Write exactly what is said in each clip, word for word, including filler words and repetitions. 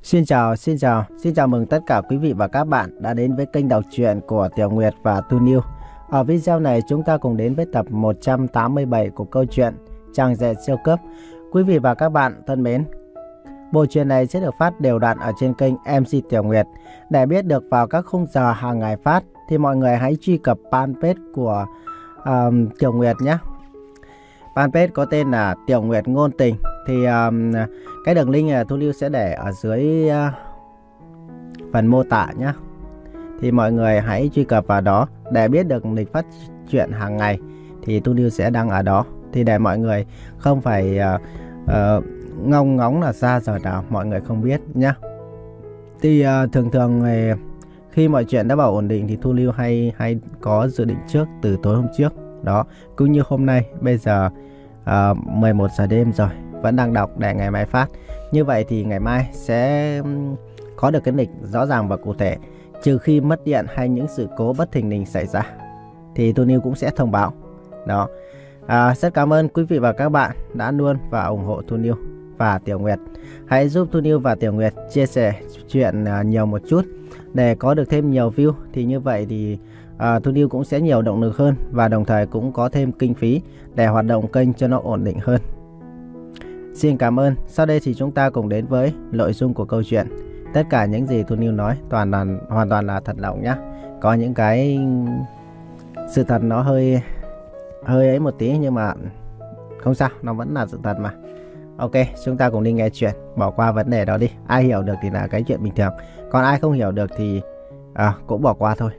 Xin chào, xin chào, xin chào mừng tất cả quý vị và các bạn đã đến với kênh đọc truyện của Tiểu Nguyệt và Tu Niu. Ở video này chúng ta cùng đến với tập một trăm tám mươi bảy của câu chuyện Chàng rể siêu cấp. Quý vị và các bạn thân mến, bộ truyện này sẽ được phát đều đặn ở trên kênh em xê Tiểu Nguyệt. Để biết được vào các khung giờ hàng ngày phát thì mọi người hãy truy cập fanpage của uh, Tiểu Nguyệt nhé. Fanpage có tên là Tiểu Nguyệt Ngôn Tình. Thì um, cái đường link Thu Lưu sẽ để ở dưới uh, phần mô tả nhé. Thì mọi người hãy truy cập vào đó để biết được lịch phát truyện hàng ngày. Thì Thu Lưu sẽ đăng ở đó. Thì để mọi người không phải uh, uh, ngóng ngóng là xa giờ nào mọi người không biết nhé. Thì uh, thường thường uh, khi mọi chuyện đã vào ổn định thì Thu Lưu hay hay có dự định trước từ tối hôm trước. Đó, cũng như hôm nay bây giờ uh, mười một giờ đêm rồi, vẫn đang đọc để ngày mai phát. Như vậy thì ngày mai sẽ có được cái lịch rõ ràng và cụ thể. Trừ khi mất điện hay những sự cố bất thình lình xảy ra thì Thu Niu cũng sẽ thông báo. Đó. À, rất cảm ơn quý vị và các bạn đã luôn và ủng hộ Thu Niu và Tiểu Nguyệt. Hãy giúp Thu Niu và Tiểu Nguyệt chia sẻ chuyện uh, nhiều một chút để có được thêm nhiều view. Thì như vậy thì uh, Thu Niu cũng sẽ nhiều động lực hơn và đồng thời cũng có thêm kinh phí để hoạt động kênh cho nó ổn định hơn. Xin cảm ơn. Sau đây thì chúng ta cùng đến với nội dung của câu chuyện. Tất cả những gì Thu Niu nói toàn là hoàn toàn là thật lòng nhé. Có những cái sự thật nó hơi hơi ấy một tí nhưng mà không sao, nó vẫn là sự thật mà. Ok, chúng ta cùng đi nghe chuyện, bỏ qua vấn đề đó đi. Ai hiểu được thì là cái chuyện bình thường, còn ai không hiểu được thì à, cũng bỏ qua thôi.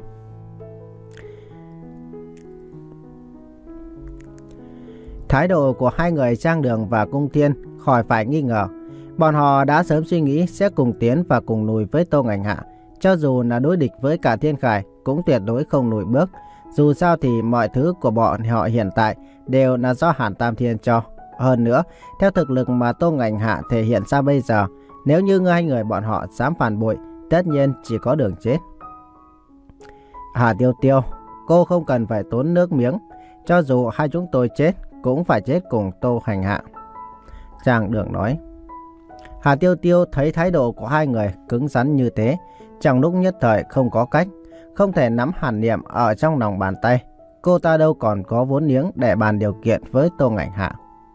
Thái độ của hai người Trang Đường và Cung Thiên khỏi phải nghi ngờ. Bọn họ đã sớm suy nghĩ sẽ cùng tiến và cùng lùi với Tô Ngành Hạ. Cho dù là đối địch với cả Thiên Khải cũng tuyệt đối không lùi bước. Dù sao thì mọi thứ của bọn họ hiện tại đều là do Hàn Tam Thiên cho. Hơn nữa, theo thực lực mà Tô Ngành Hạ thể hiện ra bây giờ, nếu như hai người bọn họ dám phản bội, tất nhiên chỉ có đường chết. Hà Tiêu Tiêu, cô không cần phải tốn nước miếng. Cho dù hai chúng tôi chết, cũng phải chết cùng Tô Hành Hạ. Trang Đường nói. Hà Tiêu Tiêu thấy thái độ của hai người cứng rắn như thế, trong lúc nhất thời không có cách, không thể nắm Hàn Niệm ở trong lòng bàn tay. Cô ta đâu còn có vốn liếng để bàn điều kiện với Tô Ngành Hạ.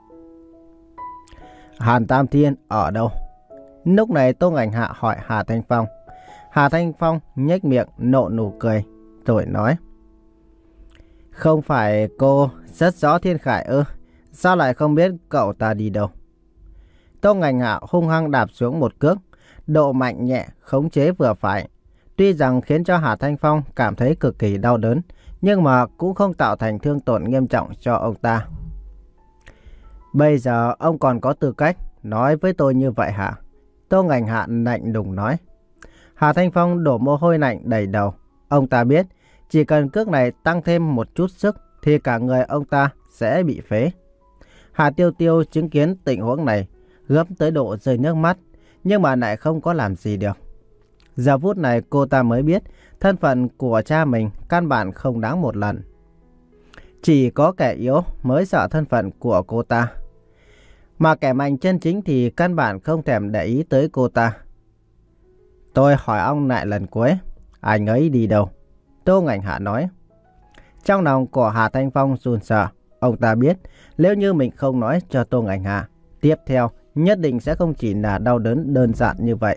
Hàn Tam Thiên ở đâu? Lúc này Tô Ngành Hạ hỏi Hà Thanh Phong. Hà Thanh Phong nhếch miệng nộ nụ cười, rồi nói. Không phải cô rất rõ Thiên Khải ư? Sao lại không biết cậu ta đi đâu? Tô Ngành Hạ hung hăng đạp xuống một cước, độ mạnh nhẹ, khống chế vừa phải. Tuy rằng khiến cho Hà Thanh Phong cảm thấy cực kỳ đau đớn, nhưng mà cũng không tạo thành thương tổn nghiêm trọng cho ông ta. Bây giờ ông còn có tư cách nói với tôi như vậy hả? Tô Ngành Hạ lạnh lùng nói. Hà Thanh Phong đổ mồ hôi lạnh đầy đầu. Ông ta biết chỉ cần cước này tăng thêm một chút sức thì cả người ông ta sẽ bị phế. Hà Tiêu Tiêu chứng kiến tình huống này, gấp tới độ rơi nước mắt, nhưng mà lại không có làm gì được. Giờ phút này cô ta mới biết thân phận của cha mình căn bản không đáng một lần. Chỉ có kẻ yếu mới sợ thân phận của cô ta, mà kẻ mạnh chân chính thì căn bản không thèm để ý tới cô ta. Tôi hỏi ông lại lần cuối, anh ấy đi đâu? Tô Ngành Hạ nói. Trong lòng của Hà Thanh Phong run sợ. Ông ta biết nếu như mình không nói cho Tô Ngành Hạ, tiếp theo nhất định sẽ không chỉ là đau đớn đơn giản như vậy.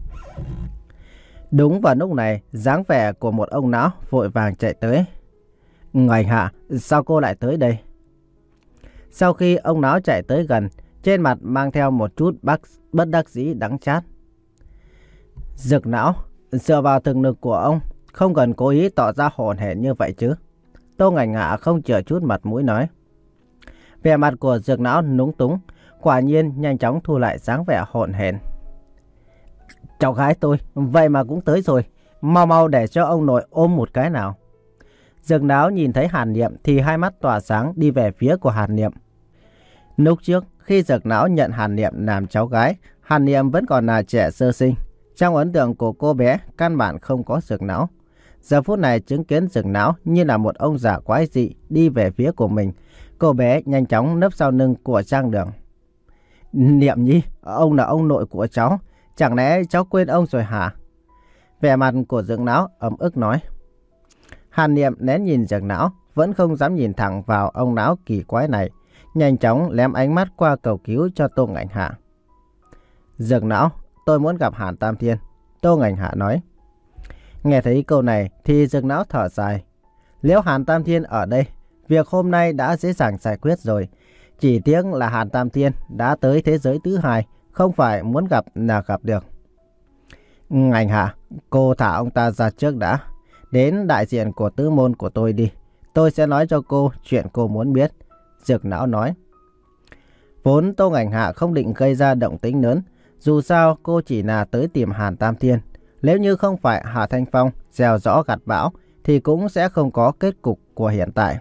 Đúng vào lúc này, dáng vẻ của một ông lão vội vàng chạy tới. Ngành Hạ, sao cô lại tới đây? Sau khi ông lão chạy tới gần, trên mặt mang theo một chút bác, bất đắc dĩ đắng chát. Dực lão, dựa vào thực lực của ông, không cần cố ý tỏ ra hồn hển như vậy chứ. Tô Ngành Hạ không chừa chút mặt mũi nói. Vẻ mặt của Dực lão núng túng, quả nhiên nhanh chóng thu lại dáng vẻ hồn hển. Cháu gái tôi, vậy mà cũng tới rồi. Mau mau để cho ông nội ôm một cái nào. Dực lão nhìn thấy Hàn Niệm thì hai mắt tỏa sáng đi về phía của Hàn Niệm. Lúc trước, khi Dực lão nhận Hàn Niệm làm cháu gái, Hàn Niệm vẫn còn là trẻ sơ sinh. Trong ấn tượng của cô bé, căn bản không có Dực lão. Giờ phút này chứng kiến Dực lão như là một ông già quái dị đi về phía của mình. Cô bé nhanh chóng nấp sau lưng của Trang Đường. Niệm nhi, ông là ông nội của cháu. Chẳng lẽ cháu quên ông rồi hả? Vẻ mặt của Dược Lão ấm ức nói. Hàn Niệm nén nhìn Dược Lão, vẫn không dám nhìn thẳng vào ông lão kỳ quái này, nhanh chóng lém ánh mắt qua cầu cứu cho Tô Ngạnh Hạ. Dược Lão, tôi muốn gặp Hàn Tam Thiên, Tô Ngạnh Hạ nói. Nghe thấy câu này thì Dược Lão thở dài. Nếu Hàn Tam Thiên ở đây, việc hôm nay đã dễ dàng giải quyết rồi. Chỉ tiếc là Hàn Tam Thiên đã tới thế giới thứ hai, không phải muốn gặp là gặp được. Ngạnh Hạ, cô thả ông ta ra trước đã. Đến đại diện của tứ môn của tôi đi. Tôi sẽ nói cho cô chuyện cô muốn biết. Dược Lão nói. Vốn Tô Ngạnh Hạ không định gây ra động tĩnh lớn. Dù sao cô chỉ là tới tìm Hàn Tam Thiên. Nếu như không phải Hà Thanh Phong gieo rõ gặt bão thì cũng sẽ không có kết cục của hiện tại.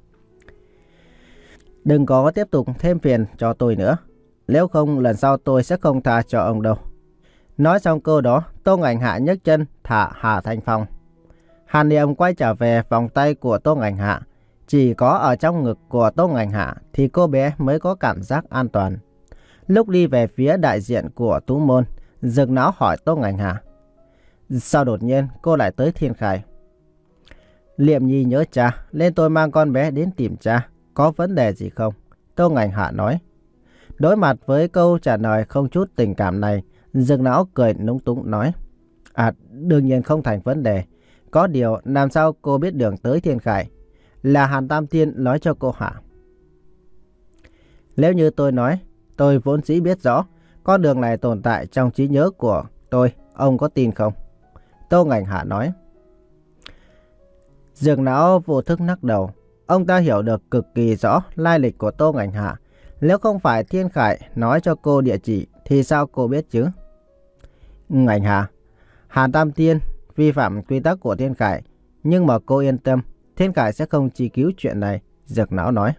Đừng có tiếp tục thêm phiền cho tôi nữa. Nếu không lần sau tôi sẽ không tha cho ông đâu. Nói xong câu đó, Tô Ngạnh Hạ nhấc chân thả Hà Thanh Phong. Hàn Niệm quay trở về vòng tay của Tô Ngạnh Hạ. Chỉ có ở trong ngực của Tô Ngạnh Hạ thì cô bé mới có cảm giác an toàn. Lúc đi về phía đại diện của Tú Môn, Dược Lão hỏi Tô Ngạnh Hạ. Sao đột nhiên cô lại tới Thiên Khải? Liệm Nhi nhớ cha, nên tôi mang con bé đến tìm cha. Có vấn đề gì không? Tô Ngạnh Hạ nói. Đối mặt với câu trả lời không chút tình cảm này, Dược Lão cười núng túng nói. À, đương nhiên không thành vấn đề. Có điều làm sao cô biết đường tới Thiên Khải? Là Hàn Tam Thiên nói cho cô hả? Nếu như tôi nói, tôi vốn dĩ biết rõ con đường này tồn tại trong trí nhớ của tôi, ông có tin không? Tô Ngạnh Hạ nói. Dược Lão vô thức lắc đầu. Ông ta hiểu được cực kỳ rõ lai lịch của Tô Ngạnh Hạ. Nếu không phải Thiên Khải nói cho cô địa chỉ thì sao cô biết chứ? Ngạnh Hạ, Hàn Tam Thiên vi phạm quy tắc của Thiên Khải, nhưng mà cô yên tâm, Thiên Khải sẽ không truy cứu chuyện này. Dược Lão nói.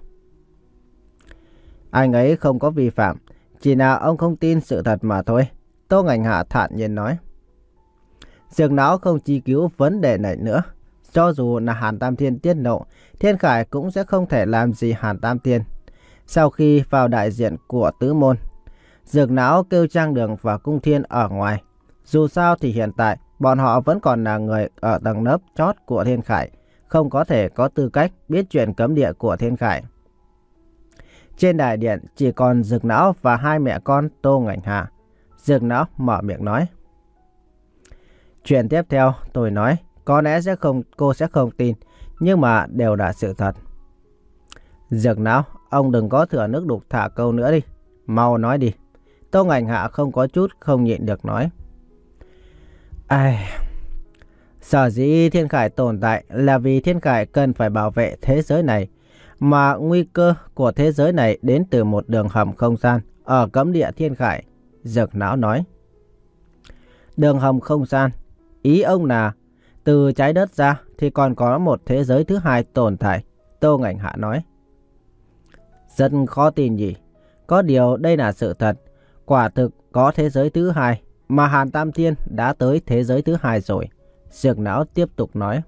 Anh ấy không có vi phạm, chỉ là ông không tin sự thật mà thôi. Tô Ngạnh Hạ thản nhiên nói. Dược Lão không truy cứu vấn đề này nữa. Cho dù là Hàn Tam Thiên tiết lộ, Thiên Khải cũng sẽ không thể làm gì Hàn Tam Thiên. Sau khi vào đại diện của tứ môn, Dược Lão kêu Trang Đường và Cung Thiên ở ngoài. Dù sao thì hiện tại bọn họ vẫn còn là người ở tầng lớp chót của Thiên Khải, không có thể có tư cách biết chuyện cấm địa của Thiên Khải. Trên đại điện chỉ còn Dược Lão và hai mẹ con Tô Ngạnh Hạ. Dược Lão mở miệng nói. Chuyện tiếp theo tôi nói, có lẽ sẽ không, cô sẽ không tin, nhưng mà đều là sự thật. Dược Lão, ông đừng có thừa nước đục thả câu nữa đi. Mau nói đi. Tô Ngạnh Hạ không có chút không nhịn được nói. Ai... Sở dĩ Thiên Khải tồn tại là vì Thiên Khải cần phải bảo vệ thế giới này. Mà nguy cơ của thế giới này đến từ một đường hầm không gian ở cấm địa Thiên Khải. Dược Lão nói. Đường hầm không gian, ý ông là từ trái đất ra thì còn có một thế giới thứ hai tồn tại. Tô Ngạnh Hạ nói. Rất khó tin nhỉ. Có điều đây là sự thật. Quả thực có thế giới thứ hai, mà Hàn Tam Thiên đã tới thế giới thứ hai rồi. Dược Lão tiếp tục nói.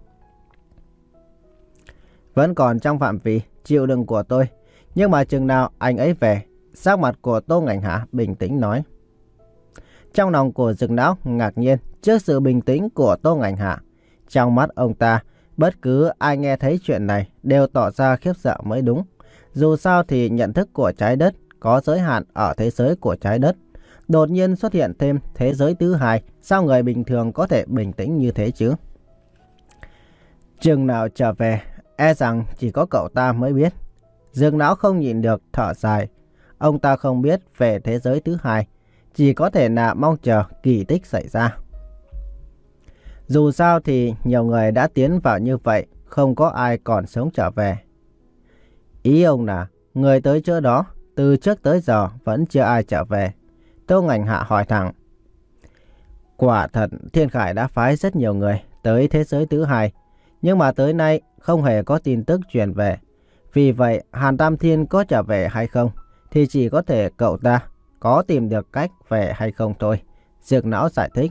Vẫn còn trong phạm vi chịu đựng của tôi, nhưng mà chừng nào anh ấy về? Sắc mặt của Tô Ngạnh Hạ bình tĩnh nói. Trong lòng của Dược Lão ngạc nhiên trước sự bình tĩnh của Tô Ngạnh Hạ. Trong mắt ông ta, bất cứ ai nghe thấy chuyện này đều tỏ ra khiếp sợ mới đúng. Dù sao thì nhận thức của trái đất có giới hạn ở thế giới của trái đất. Đột nhiên xuất hiện thêm thế giới thứ hai, sao người bình thường có thể bình tĩnh như thế chứ? Chừng nào trở về, e rằng chỉ có cậu ta mới biết. Dược Lão không nhịn được thở dài. Ông ta không biết về thế giới thứ hai, chỉ có thể là mong chờ kỳ tích xảy ra. Dù sao thì nhiều người đã tiến vào như vậy, không có ai còn sống trở về. Ý ông là người tới chỗ đó từ trước tới giờ vẫn chưa ai trở về. Tô Ngạnh Hạ hỏi thẳng. Quả thật Thiên Khải đã phái rất nhiều người tới thế giới thứ hai, nhưng mà tới nay không hề có tin tức truyền về. Vì vậy Hàn Tam Thiên có trở về hay không thì chỉ có thể cậu ta có tìm được cách về hay không thôi. Dược Lão giải thích.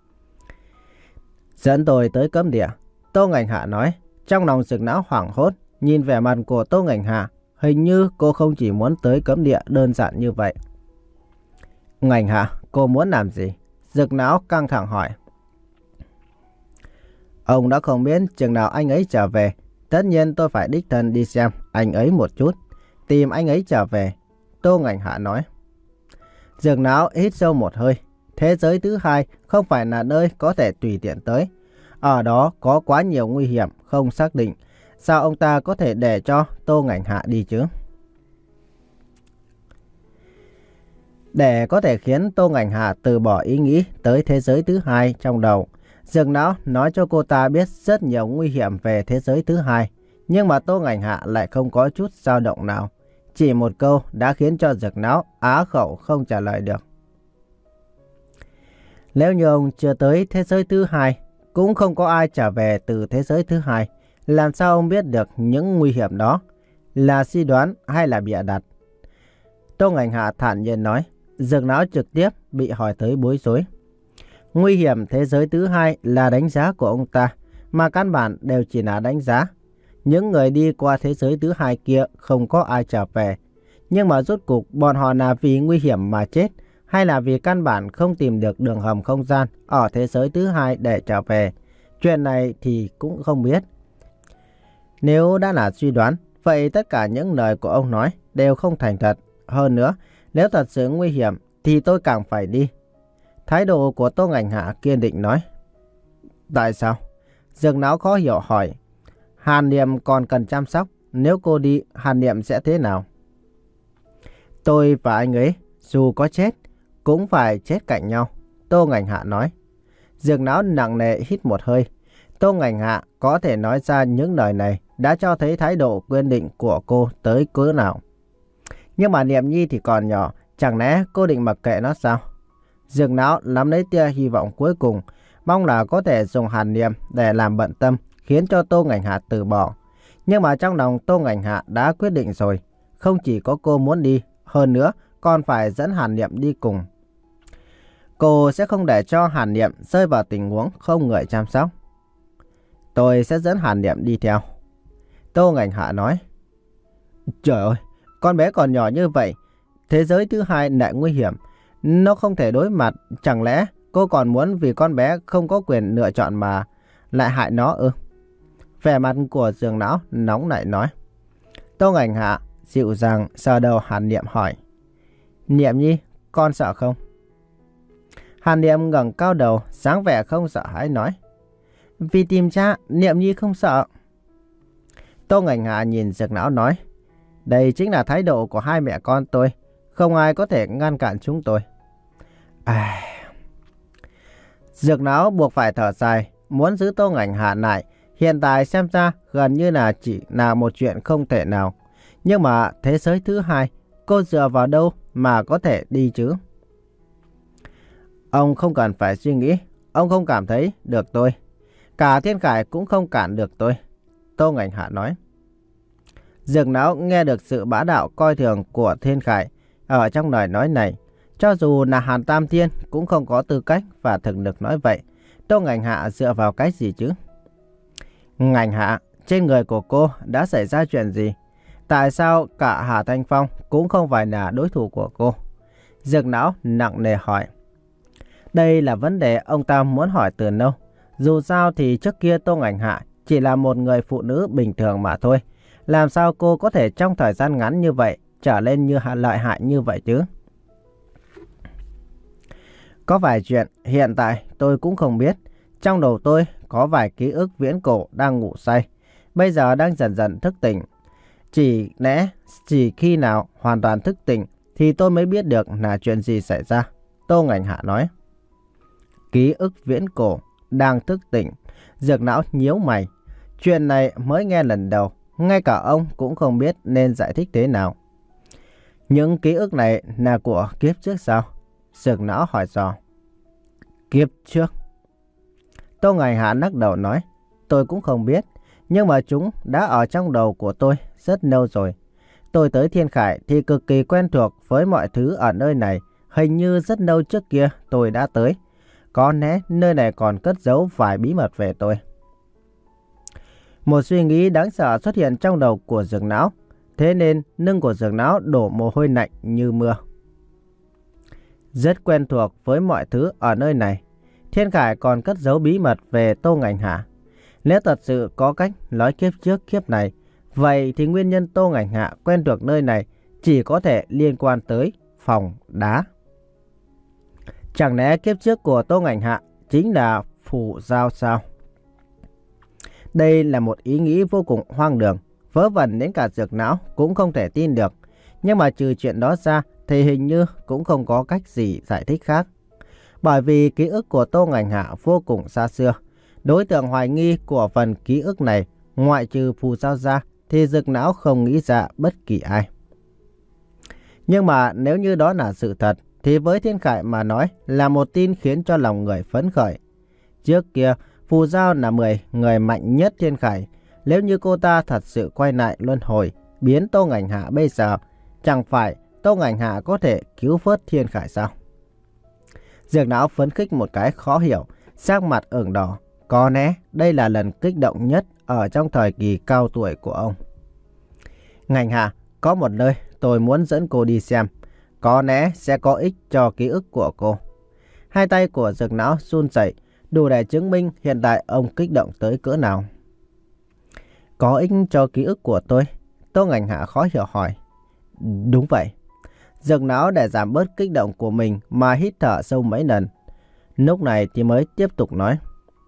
Dẫn tôi tới cấm địa. Tô Ngạnh Hạ nói. Trong lòng Dược Lão hoảng hốt, nhìn vẻ mặt của Tô Ngạnh Hạ, hình như cô không chỉ muốn tới cấm địa đơn giản như vậy. Ngạnh Hạ, cô muốn làm gì? Dược não căng thẳng hỏi. Ông đã không biết chừng nào anh ấy trở về. Tất nhiên tôi phải đích thân đi xem anh ấy một chút, tìm anh ấy trở về, Tô Ngành Hạ nói. Dược não hít sâu một hơi. Thế giới thứ hai không phải là nơi có thể tùy tiện tới. Ở đó có quá nhiều nguy hiểm không xác định. Sao ông ta có thể để cho Tô Ngành Hạ đi chứ? Để có thể khiến Tô Ngành Hạ từ bỏ ý nghĩ tới thế giới thứ hai trong đầu, Dược não nói cho cô ta biết rất nhiều nguy hiểm về thế giới thứ hai. Nhưng mà Tô Ngành Hạ lại không có chút dao động nào. Chỉ một câu đã khiến cho Dược não á khẩu không trả lời được. Nếu như ông chưa tới thế giới thứ hai, cũng không có ai trở về từ thế giới thứ hai, làm sao ông biết được những nguy hiểm đó? Là suy đoán hay là bịa đặt? Tô Ngành Hạ thản nhiên nói. Dược não trực tiếp bị hỏi tới bối rối. Nguy hiểm thế giới thứ hai là đánh giá của ông ta, mà căn bản đều chỉ là đánh giá. Những người đi qua thế giới thứ hai kia không có ai trở về. Nhưng mà rốt cuộc bọn họ là vì nguy hiểm mà chết, hay là vì căn bản không tìm được đường hầm không gian ở thế giới thứ hai để trở về? Chuyện này thì cũng không biết. Nếu đã là suy đoán, vậy tất cả những lời của ông nói đều không thành thật. Hơn nữa, nếu thật sự nguy hiểm thì tôi càng phải đi. Thái độ của Tô Ngành Hạ kiên định nói. Tại sao? Dược não khó hiểu hỏi. Hàn Niệm còn cần chăm sóc. Nếu cô đi, Hàn Niệm sẽ thế nào? Tôi và anh ấy, dù có chết, cũng phải chết cạnh nhau, Tô Ngành Hạ nói. Dược não nặng nề hít một hơi. Tô Ngành Hạ có thể nói ra những lời này đã cho thấy thái độ kiên định của cô tới cỡ nào. Nhưng mà Niệm Nhi thì còn nhỏ, chẳng lẽ cô định mặc kệ nó sao? Dược não nắm lấy tia hy vọng cuối cùng, mong là có thể dùng Hàn Niệm để làm bận tâm, khiến cho Tô Ngành Hạ từ bỏ. Nhưng mà trong lòng Tô Ngành Hạ đã quyết định rồi, không chỉ có cô muốn đi, hơn nữa còn phải dẫn Hàn Niệm đi cùng. Cô sẽ không để cho Hàn Niệm rơi vào tình huống không người chăm sóc. Tôi sẽ dẫn Hàn Niệm đi theo, Tô Ngành Hạ nói. Trời ơi, con bé còn nhỏ như vậy, thế giới thứ hai lại nguy hiểm, nó không thể đối mặt, chẳng lẽ cô còn muốn vì con bé không có quyền lựa chọn mà lại hại nó ư? Vẻ mặt của Dược não nóng nảy nói. Tô Ngành Hạ dịu dàng sờ đầu Hàn Niệm hỏi. Niệm Nhi, con sợ không? Hàn Niệm ngẩng cao đầu, sáng vẻ không sợ hãi nói. Vì tìm cha, Niệm Nhi không sợ. Tô Ngành Hạ nhìn Dược não nói. Đây chính là thái độ của hai mẹ con tôi, không ai có thể ngăn cản chúng tôi. À... Dược não buộc phải thở dài, muốn giữ Tô Ngành Hạ lại. Hiện tại xem ra gần như là chỉ là một chuyện không thể nào. Nhưng mà thế giới thứ hai, cô dựa vào đâu mà có thể đi chứ? Ông không cần phải suy nghĩ, ông không cảm thấy được tôi. Cả Thiên Khải cũng không cản được tôi, Tô Ngành Hạ nói. Dược não nghe được sự bá đạo coi thường của Thiên Khải ở trong lời nói này. Cho dù là Hàn Tam Thiên cũng không có tư cách và thực lực nói vậy. Tô Ngành Hạ dựa vào cái gì chứ? Ngành Hạ, trên người của cô đã xảy ra chuyện gì? Tại sao cả Hà Thanh Phong cũng không phải là đối thủ của cô? Dược não nặng nề hỏi. Đây là vấn đề ông ta muốn hỏi từ lâu. Dù sao thì trước kia Tô Ngành Hạ chỉ là một người phụ nữ bình thường mà thôi. Làm sao cô có thể trong thời gian ngắn như vậy trở lên như lợi hại như vậy chứ? Có vài chuyện hiện tại tôi cũng không biết. Trong đầu tôi có vài ký ức viễn cổ đang ngủ say, bây giờ đang dần dần thức tỉnh. Chỉ lẽ chỉ khi nào hoàn toàn thức tỉnh thì tôi mới biết được là chuyện gì xảy ra, Tô Ngành Hạ nói. Ký ức viễn cổ đang thức tỉnh. Dược não nhíu mày. Chuyện này mới nghe lần đầu, ngay cả ông cũng không biết nên giải thích thế nào. Những ký ức này là của kiếp trước sao? Dược não hỏi dò. Kiếp trước? Tô Ngành Hạ lắc đầu nói. Tôi cũng không biết, nhưng mà chúng đã ở trong đầu của tôi rất lâu rồi. Tôi tới Thiên Khải thì cực kỳ quen thuộc với mọi thứ ở nơi này. Hình như rất lâu trước kia tôi đã tới. Có lẽ nơi này còn cất giấu vài bí mật về tôi. Một suy nghĩ đáng sợ xuất hiện trong đầu của Dược não. Thế nên lưng của Dược não đổ mồ hôi lạnh như mưa. rất quen thuộc với mọi thứ ở nơi này. Thiên Khải còn cất giấu bí mật về Tô Ngành Hạ. Nếu thật sự có cách nói kiếp trước kiếp này, vậy thì nguyên nhân Tô Ngành Hạ quen thuộc nơi này chỉ có thể liên quan tới phòng đá. Chẳng lẽ kiếp trước của Tô Ngành Hạ chính là Phù Giao sao? Đây là một ý nghĩ vô cùng hoang đường, vớ vẩn đến cả Dược Não cũng không thể tin được. Nhưng mà trừ chuyện đó ra thì hình như cũng không có cách gì giải thích khác. Bởi vì ký ức của Tô Ngành Hạ vô cùng xa xưa. Đối tượng hoài nghi của phần ký ức này, ngoại trừ Phù Giao ra, thì Dược Não không nghĩ ra bất kỳ ai. Nhưng mà nếu như đó là sự thật, thì với Thiên Khải mà nói là một tin khiến cho lòng người phấn khởi. Trước kia, Phù Giao là mười người mạnh nhất Thiên Khải. Nếu như cô ta thật sự quay lại luân hồi, biến Tô Ngành Hạ bây giờ, chẳng phải Tô Ngành Hạ có thể cứu vớt Thiên Khải sao? Dược Não phấn khích một cái khó hiểu, sắc mặt ửng đỏ. Có lẽ đây là lần kích động nhất ở trong thời kỳ cao tuổi của ông. Ngành Hạ, có một nơi tôi muốn dẫn cô đi xem. Có lẽ sẽ có ích cho ký ức của cô. Hai tay của Dược Não run rẩy, đủ để chứng minh hiện tại ông kích động tới cỡ nào. Có ích cho ký ức của tôi? Tô Ngành Hạ khó hiểu hỏi. Đúng vậy. Dược Não để giảm bớt kích động của mình mà hít thở sâu mấy lần. Lúc này thì mới tiếp tục nói.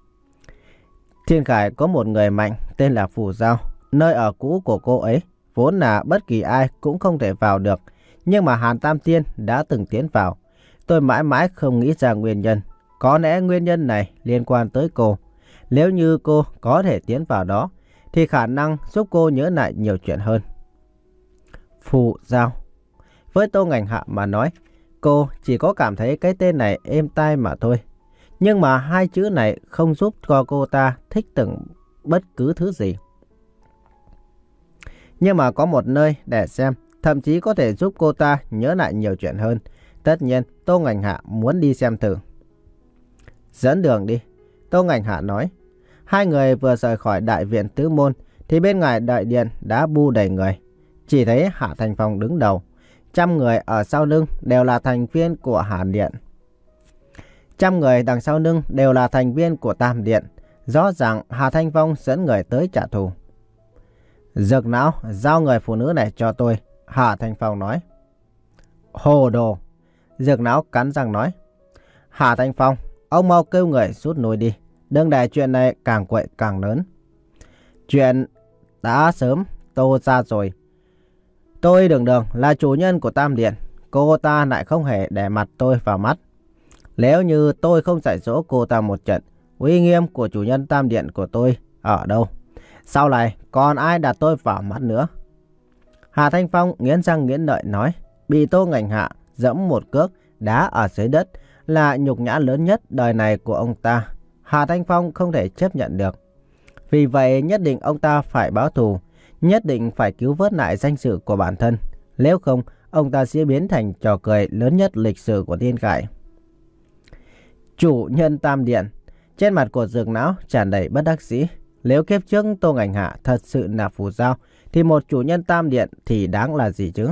Thiên Khải có một người mạnh tên là Phù Giao. Nơi ở cũ của cô ấy vốn là bất kỳ ai cũng không thể vào được. Nhưng mà Hàn Tam Tiên đã từng tiến vào. Tôi mãi mãi không nghĩ ra nguyên nhân. Có lẽ nguyên nhân này liên quan tới cô. Nếu như cô có thể tiến vào đó, thì khả năng giúp cô nhớ lại nhiều chuyện hơn. Phù Giao. Với Tô Ngành Hạ mà nói, cô chỉ có cảm thấy cái tên này êm tai mà thôi. Nhưng mà hai chữ này không giúp cho cô ta thích từng bất cứ thứ gì. Nhưng mà có một nơi để xem, thậm chí có thể giúp cô ta nhớ lại nhiều chuyện hơn. Tất nhiên, Tô Ngành Hạ muốn đi xem thử. Dẫn đường đi, Tô Ngành Hạ nói. Hai người vừa rời khỏi đại viện Tứ Môn, thì bên ngoài đại điện đã bu đầy người. Chỉ thấy Hạ Thành Phong đứng đầu. Trăm người ở sau lưng đều là thành viên của Hàn Điện. Trăm người đằng sau lưng đều là thành viên của Tam Điện. Rõ ràng Hạ Thanh Phong dẫn người tới trả thù. Dược Não, giao người phụ nữ này cho tôi, Hạ Thanh Phong nói. Hồ đồ. Dược Não cắn răng nói. Hạ Thanh Phong, ông mau kêu người rút lui đi. Đừng để chuyện này càng quậy càng lớn. Chuyện đã sớm tô ra rồi. Tôi Đường Đường là chủ nhân của Tam Điện. Cô ta lại không hề để mặt tôi vào mắt. Nếu như tôi không dạy dỗ cô ta một trận, uy nghiêm của chủ nhân Tam Điện của tôi ở đâu? Sau này còn ai đặt tôi vào mắt nữa? Hà Thanh Phong nghiến răng nghiến lợi nói. Bị Tô Ngành Hạ dẫm một cước đá ở dưới đất là nhục nhã lớn nhất đời này của ông ta. Hà Thanh Phong không thể chấp nhận được. Vì vậy nhất định ông ta phải báo thù. Nhất định phải cứu vớt lại danh dự của bản thân. Nếu không, ông ta sẽ biến thành trò cười lớn nhất lịch sử của Thiên Khải. Chủ nhân Tam Điện. Trên mặt của Dược Não tràn đầy bất đắc dĩ. Nếu kiếp trước Tô Ngành Hạ thật sự là Phù Giao, thì một chủ nhân Tam Điện thì đáng là gì chứ?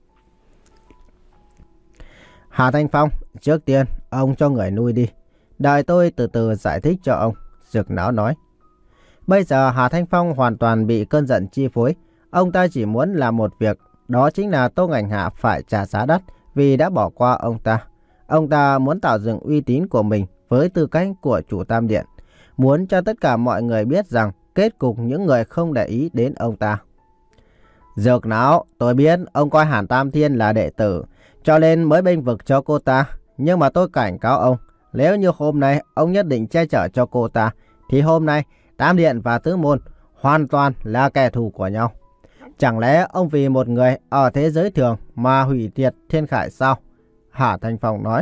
Hà Thanh Phong, trước tiên ông cho người nuôi đi. Đợi tôi từ từ giải thích cho ông, Dược Não nói. Bây giờ Hà Thanh Phong hoàn toàn bị cơn giận chi phối. Ông ta chỉ muốn làm một việc, đó chính là Tô Ngành Hạ phải trả giá đắt vì đã bỏ qua ông ta. Ông ta muốn tạo dựng uy tín của mình với tư cách của chủ Tam Điện. Muốn cho tất cả mọi người biết rằng kết cục những người không để ý đến ông ta. Dược Não, tôi biết ông coi Hàn Tam Thiên là đệ tử, cho nên mới bênh vực cho cô ta. Nhưng mà tôi cảnh cáo ông, nếu như hôm nay ông nhất định che chở cho cô ta, thì hôm nay Tam Điện và Tứ Môn hoàn toàn là kẻ thù của nhau. Chẳng lẽ ông vì một người ở thế giới thường mà hủy diệt Thiên Khải sao? Hà Thanh Phong nói.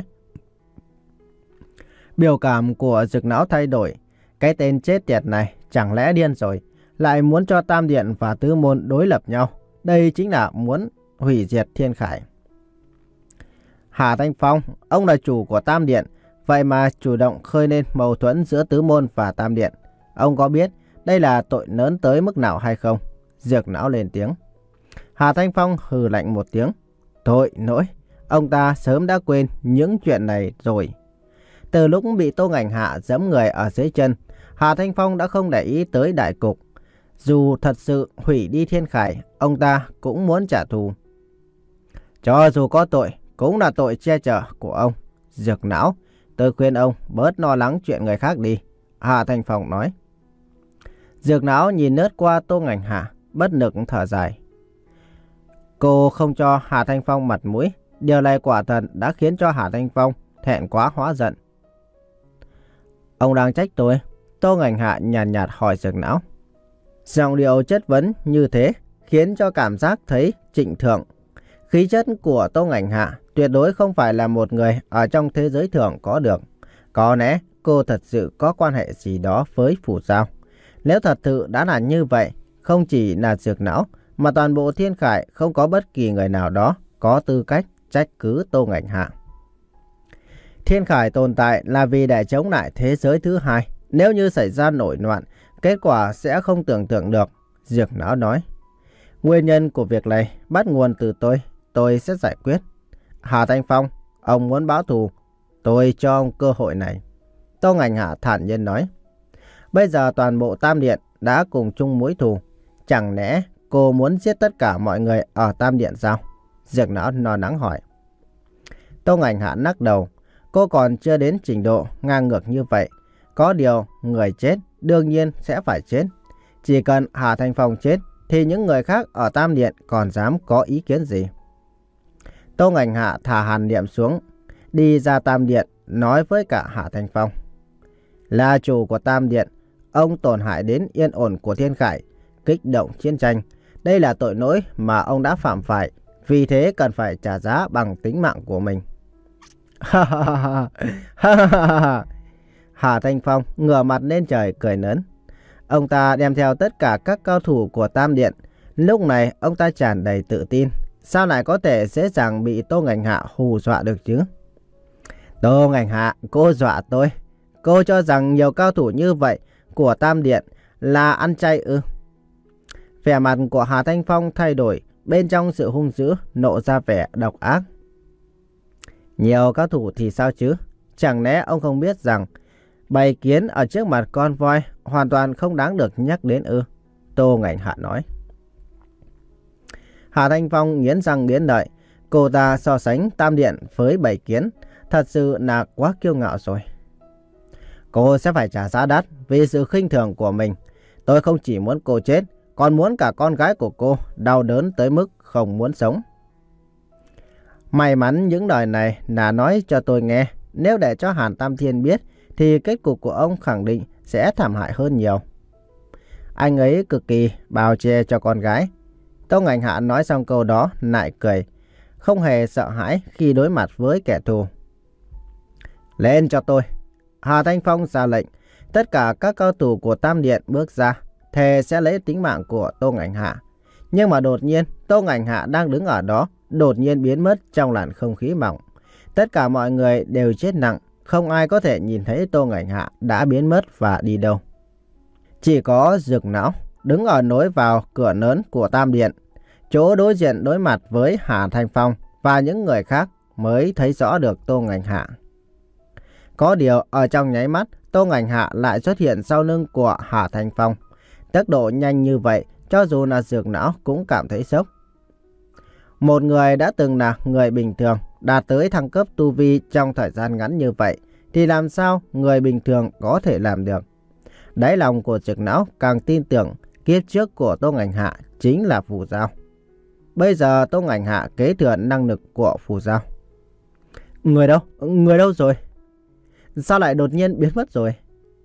Biểu cảm của Dược Não thay đổi. Cái tên chết tiệt này chẳng lẽ điên rồi, lại muốn cho Tam Điện và Tứ Môn đối lập nhau. Đây chính là muốn hủy diệt Thiên Khải. Hà Thanh Phong, ông là chủ của Tam Điện, vậy mà chủ động khơi lên mâu thuẫn giữa Tứ Môn và Tam Điện. Ông có biết đây là tội lớn tới mức nào hay không? Dược Não lên tiếng. Hà Thanh Phong hừ lạnh một tiếng. Tội lỗi, Ông ta sớm đã quên những chuyện này rồi. Từ lúc bị Tô Ngành Hạ giẫm người ở dưới chân, Hà Thanh Phong đã không để ý tới đại cục. Dù thật sự hủy đi Thiên Khải, ông ta cũng muốn trả thù. Cho dù có tội, cũng là tội che chở của ông. Dược Não, tôi khuyên ông bớt lo lắng chuyện người khác đi, Hà Thanh Phong nói. Dược Não nhìn lướt qua Tô Ngành Hạ, bất lực thở dài. Cô không cho Hà Thanh Phong mặt mũi. Điều này quả thật đã khiến cho Hà Thanh Phong thẹn quá hóa giận. Ông đang trách tôi? Tô Ngành Hạ nhàn nhạt, nhạt hỏi Dược Não. Giọng điệu chất vấn như thế khiến cho cảm giác thấy trịnh thượng. Khí chất của Tô Ngành Hạ tuyệt đối không phải là một người ở trong thế giới thường có được. Có lẽ cô thật sự có quan hệ gì đó với Phù Giao. Nếu thật sự đã là như vậy, không chỉ là Dược Não mà toàn bộ Thiên Khải không có bất kỳ người nào đó có tư cách trách cứ Tô Ngành Hạ. Thiên Khải tồn tại là vì để chống lại thế giới thứ hai. Nếu như xảy ra nổi loạn, kết quả sẽ không tưởng tượng được, Dược Não nói. Nguyên nhân của việc này bắt nguồn từ tôi, tôi sẽ giải quyết. Hà Thanh Phong, ông muốn báo thù, tôi cho ông cơ hội này. Tô Ngành Hạ thản nhiên nói. Bây giờ toàn bộ Tam Điện đã cùng chung mối thù. Chẳng lẽ cô muốn giết tất cả mọi người ở Tam Điện sao? Dược Não lo lắng hỏi. Tô Ngành Hạ lắc đầu. Cô còn chưa đến trình độ ngang ngược như vậy. Có điều, người chết đương nhiên sẽ phải chết. Chỉ cần Hà Thanh Phong chết, thì những người khác ở Tam Điện còn dám có ý kiến gì? Tô Ngành Hạ thả hàn niệm xuống, đi ra Tam Điện, nói với cả Hà Thanh Phong. Là chủ của Tam Điện, ông tổn hại đến yên ổn của Thiên Khải, kích động chiến tranh. Đây là tội lỗi mà ông đã phạm phải, vì thế cần phải trả giá bằng tính mạng của mình. Hà Thanh Phong ngửa mặt lên trời cười lớn. Ông ta đem theo tất cả các cao thủ của Tam Điện. Lúc này ông ta tràn đầy tự tin. Sao lại có thể dễ dàng bị Tô Ngành Hạ hù dọa được chứ? Tô Ngành Hạ, cô dọa tôi. Cô cho rằng nhiều cao thủ như vậy của Tam Điện là ăn chay ư? Vẻ mặt của Hà Thanh Phong thay đổi, bên trong sự hung dữ nộ ra vẻ độc ác. Nhiều cao thủ thì sao chứ? Chẳng lẽ ông không biết rằng bầy kiến ở trước mặt con voi hoàn toàn không đáng được nhắc đến ư? Tô Ngành Hạ nói. Hà Thanh Phong nghiến răng nghiến lợi. Cô ta so sánh Tam Điện với bầy kiến, thật sự là quá kiêu ngạo rồi. Cô sẽ phải trả giá đắt vì sự khinh thường của mình. Tôi không chỉ muốn cô chết, còn muốn cả con gái của cô đau đớn tới mức không muốn sống. May mắn những lời này là nói cho tôi nghe. Nếu để cho Hàn Tam Thiên biết, thì kết cục của ông khẳng định sẽ thảm hại hơn nhiều. Anh ấy cực kỳ bào che cho con gái. Tô Ngành Hạ nói xong câu đó lại cười, không hề sợ hãi khi đối mặt với kẻ thù. Lên cho tôi. Hà Thanh Phong ra lệnh. Tất cả các cao thủ của Tam Điện bước ra, thề sẽ lấy tính mạng của Tô Ngành Hạ. Nhưng mà đột nhiên, Tô Ngành Hạ đang đứng ở đó, đột nhiên biến mất trong làn không khí mỏng. Tất cả mọi người đều chết lặng, không ai có thể nhìn thấy Tô Ngành Hạ đã biến mất và đi đâu. Chỉ có Dược Não đứng ở lối vào cửa lớn của Tam Điện, chỗ đối diện đối mặt với Hà Thanh Phong và những người khác mới thấy rõ được Tô Ngành Hạ. Có điều ở trong nháy mắt, Tô Ngành Hạ lại xuất hiện sau lưng của Hà Thanh Phong. Tốc độ nhanh như vậy, cho dù là Dược Não cũng cảm thấy sốc. Một người đã từng là người bình thường, đạt tới thăng cấp tu vi trong thời gian ngắn như vậy, thì làm sao người bình thường có thể làm được? Đáy lòng của Dược Não càng tin tưởng kiếp trước của Tô Ngành Hạ chính là Phù Giao. Bây giờ Tô Ngành Hạ kế thừa năng lực của Phù Giao. Người đâu? Người đâu rồi? Sao lại đột nhiên biến mất rồi?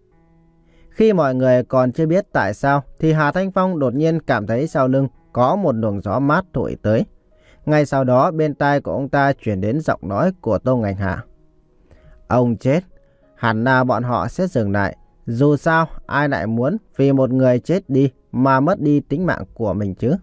Khi mọi người còn chưa biết tại sao, thì Hà Thanh Phong đột nhiên cảm thấy sau lưng có một luồng gió mát thổi tới. Ngay sau đó bên tai của ông ta chuyển đến giọng nói của Tô Ngành Hạ. Ông chết, hẳn là bọn họ sẽ dừng lại. Dù sao, ai lại muốn vì một người chết đi mà mất đi tính mạng của mình chứ?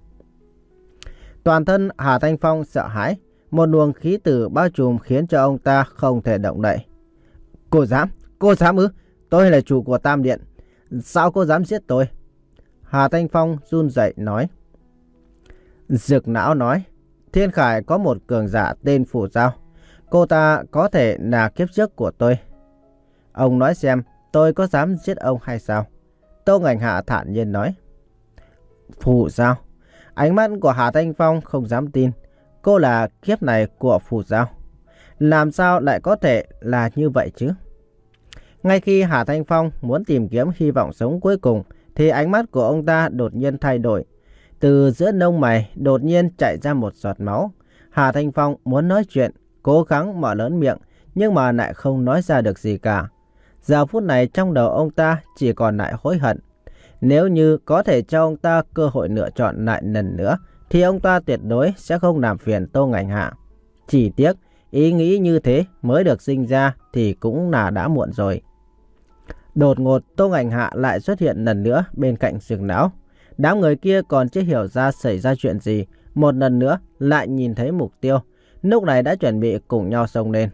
Toàn thân Hà Thanh Phong sợ hãi, một luồng khí tử bao trùm khiến cho ông ta không thể động đậy. Cô dám, cô dám ư? Tôi là chủ của Tam Điện. Sao cô dám giết tôi? Hà Thanh Phong run rẩy nói. Dược Não nói, Thiên Khải có một cường giả tên Phù Giao. Cô ta có thể là kiếp trước của tôi. Ông nói xem tôi có dám giết ông hay sao? Tô Ngành Hạ thản nhiên nói. Phù Giao? Ánh mắt của Hà Thanh Phong không dám tin. Cô là kiếp này của Phù Giao. Làm sao lại có thể là như vậy chứ? Ngay khi Hà Thanh Phong muốn tìm kiếm hy vọng sống cuối cùng, thì ánh mắt của ông ta đột nhiên thay đổi. Từ giữa lông mày đột nhiên chạy ra một giọt máu. Hà Thanh Phong muốn nói chuyện, cố gắng mở lớn miệng, nhưng mà lại không nói ra được gì cả. Giờ phút này trong đầu ông ta chỉ còn lại hối hận. Nếu như có thể cho ông ta cơ hội lựa chọn lại lần nữa, thì ông ta tuyệt đối sẽ không làm phiền Tô Ngành Hạ. Chỉ tiếc, ý nghĩ như thế mới được sinh ra thì cũng là đã muộn rồi. Đột ngột Tô Ngành Hạ lại xuất hiện lần nữa bên cạnh Dược Lão. Đám người kia còn chưa hiểu ra xảy ra chuyện gì, một lần nữa lại nhìn thấy mục tiêu, lúc này đã chuẩn bị cùng nhau xông lên.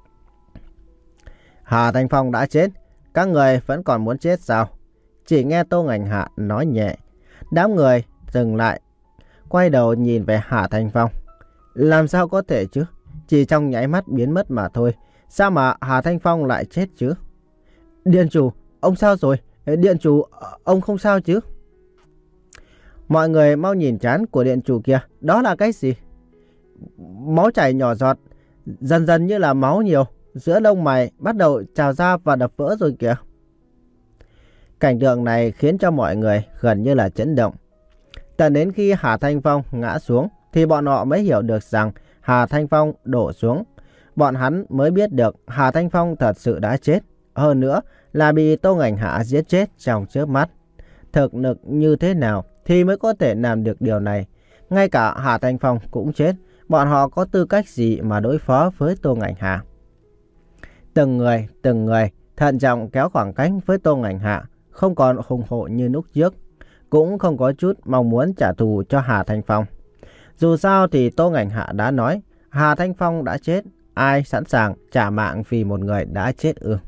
Hà Thanh Phong đã chết, các người vẫn còn muốn chết sao? Chỉ nghe Tô Ngành Hạ nói nhẹ. Đám người dừng lại, quay đầu nhìn về Hà Thanh Phong. Làm sao có thể chứ? Chỉ trong nháy mắt biến mất mà thôi. Sao mà Hà Thanh Phong lại chết chứ? Điện chủ, ông sao rồi? Điện chủ, ông không sao chứ? Mọi người mau nhìn trán của điện chủ kia. Đó là cái gì? Máu chảy nhỏ giọt, dần dần như là máu nhiều. Giữa lông mày bắt đầu trào ra và đập vỡ rồi kìa. Cảnh tượng này khiến cho mọi người gần như là chấn động. Tận đến khi Hà Thanh Phong ngã xuống thì bọn họ mới hiểu được rằng Hà Thanh Phong đổ xuống. Bọn hắn mới biết được Hà Thanh Phong thật sự đã chết. Hơn nữa là bị Tô Ngành Hạ giết chết trong chớp mắt. Thực lực như thế nào thì mới có thể làm được điều này? Ngay cả Hà Thanh Phong cũng chết. Bọn họ có tư cách gì mà đối phó với Tô Ngành Hạ? Từng người, từng người thận trọng kéo khoảng cách với Tô Ngành Hạ, không còn hùng hổ như lúc trước, cũng không có chút mong muốn trả thù cho Hà Thanh Phong. Dù sao thì Tô Ngành Hạ đã nói, Hà Thanh Phong đã chết, ai sẵn sàng trả mạng vì một người đã chết ư?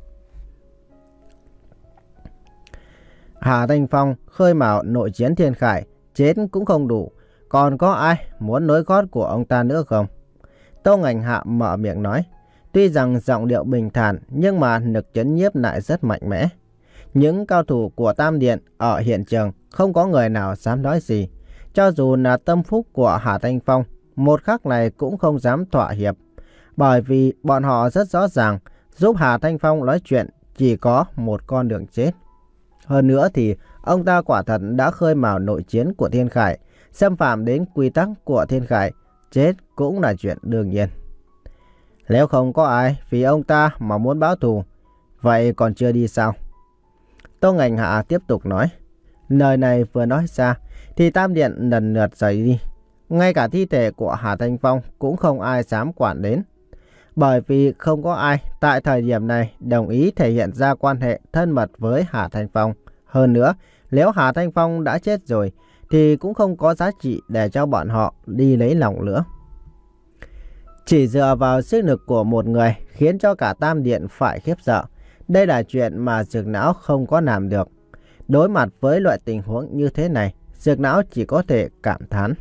Hà Thanh Phong khơi mào nội chiến Thiên Khải, chết cũng không đủ, còn có ai muốn nối gót của ông ta nữa không? Tô Ngành Hạ mở miệng nói. Tuy rằng giọng điệu bình thản nhưng mà lực chấn nhiếp lại rất mạnh mẽ. Những cao thủ của Tam Điện ở hiện trường không có người nào dám nói gì. Cho dù là tâm phúc của Hà Thanh Phong, một khắc này cũng không dám thỏa hiệp. Bởi vì bọn họ rất rõ ràng giúp Hà Thanh Phong nói chuyện chỉ có một con đường chết. Hơn nữa thì ông ta quả thật đã khơi mào nội chiến của Thiên Khải, xâm phạm đến quy tắc của Thiên Khải, chết cũng là chuyện đương nhiên. Nếu không có ai vì ông ta mà muốn báo thù, vậy còn chưa đi sao? Tô Ngành Hạ tiếp tục nói. Lời này vừa nói ra thì Tam Điện lần lượt rời đi. Ngay cả thi thể của Hà Thanh Phong cũng không ai dám quản đến. Bởi vì không có ai tại thời điểm này đồng ý thể hiện ra quan hệ thân mật với Hà Thanh Phong. Hơn nữa, nếu Hà Thanh Phong đã chết rồi thì cũng không có giá trị để cho bọn họ đi lấy lòng nữa. Chỉ dựa vào sức lực của một người khiến cho cả Tam Điện phải khiếp sợ. Đây là chuyện mà Dược Lão không có làm được. Đối mặt với loại tình huống như thế này, Dược Lão chỉ có thể cảm thán.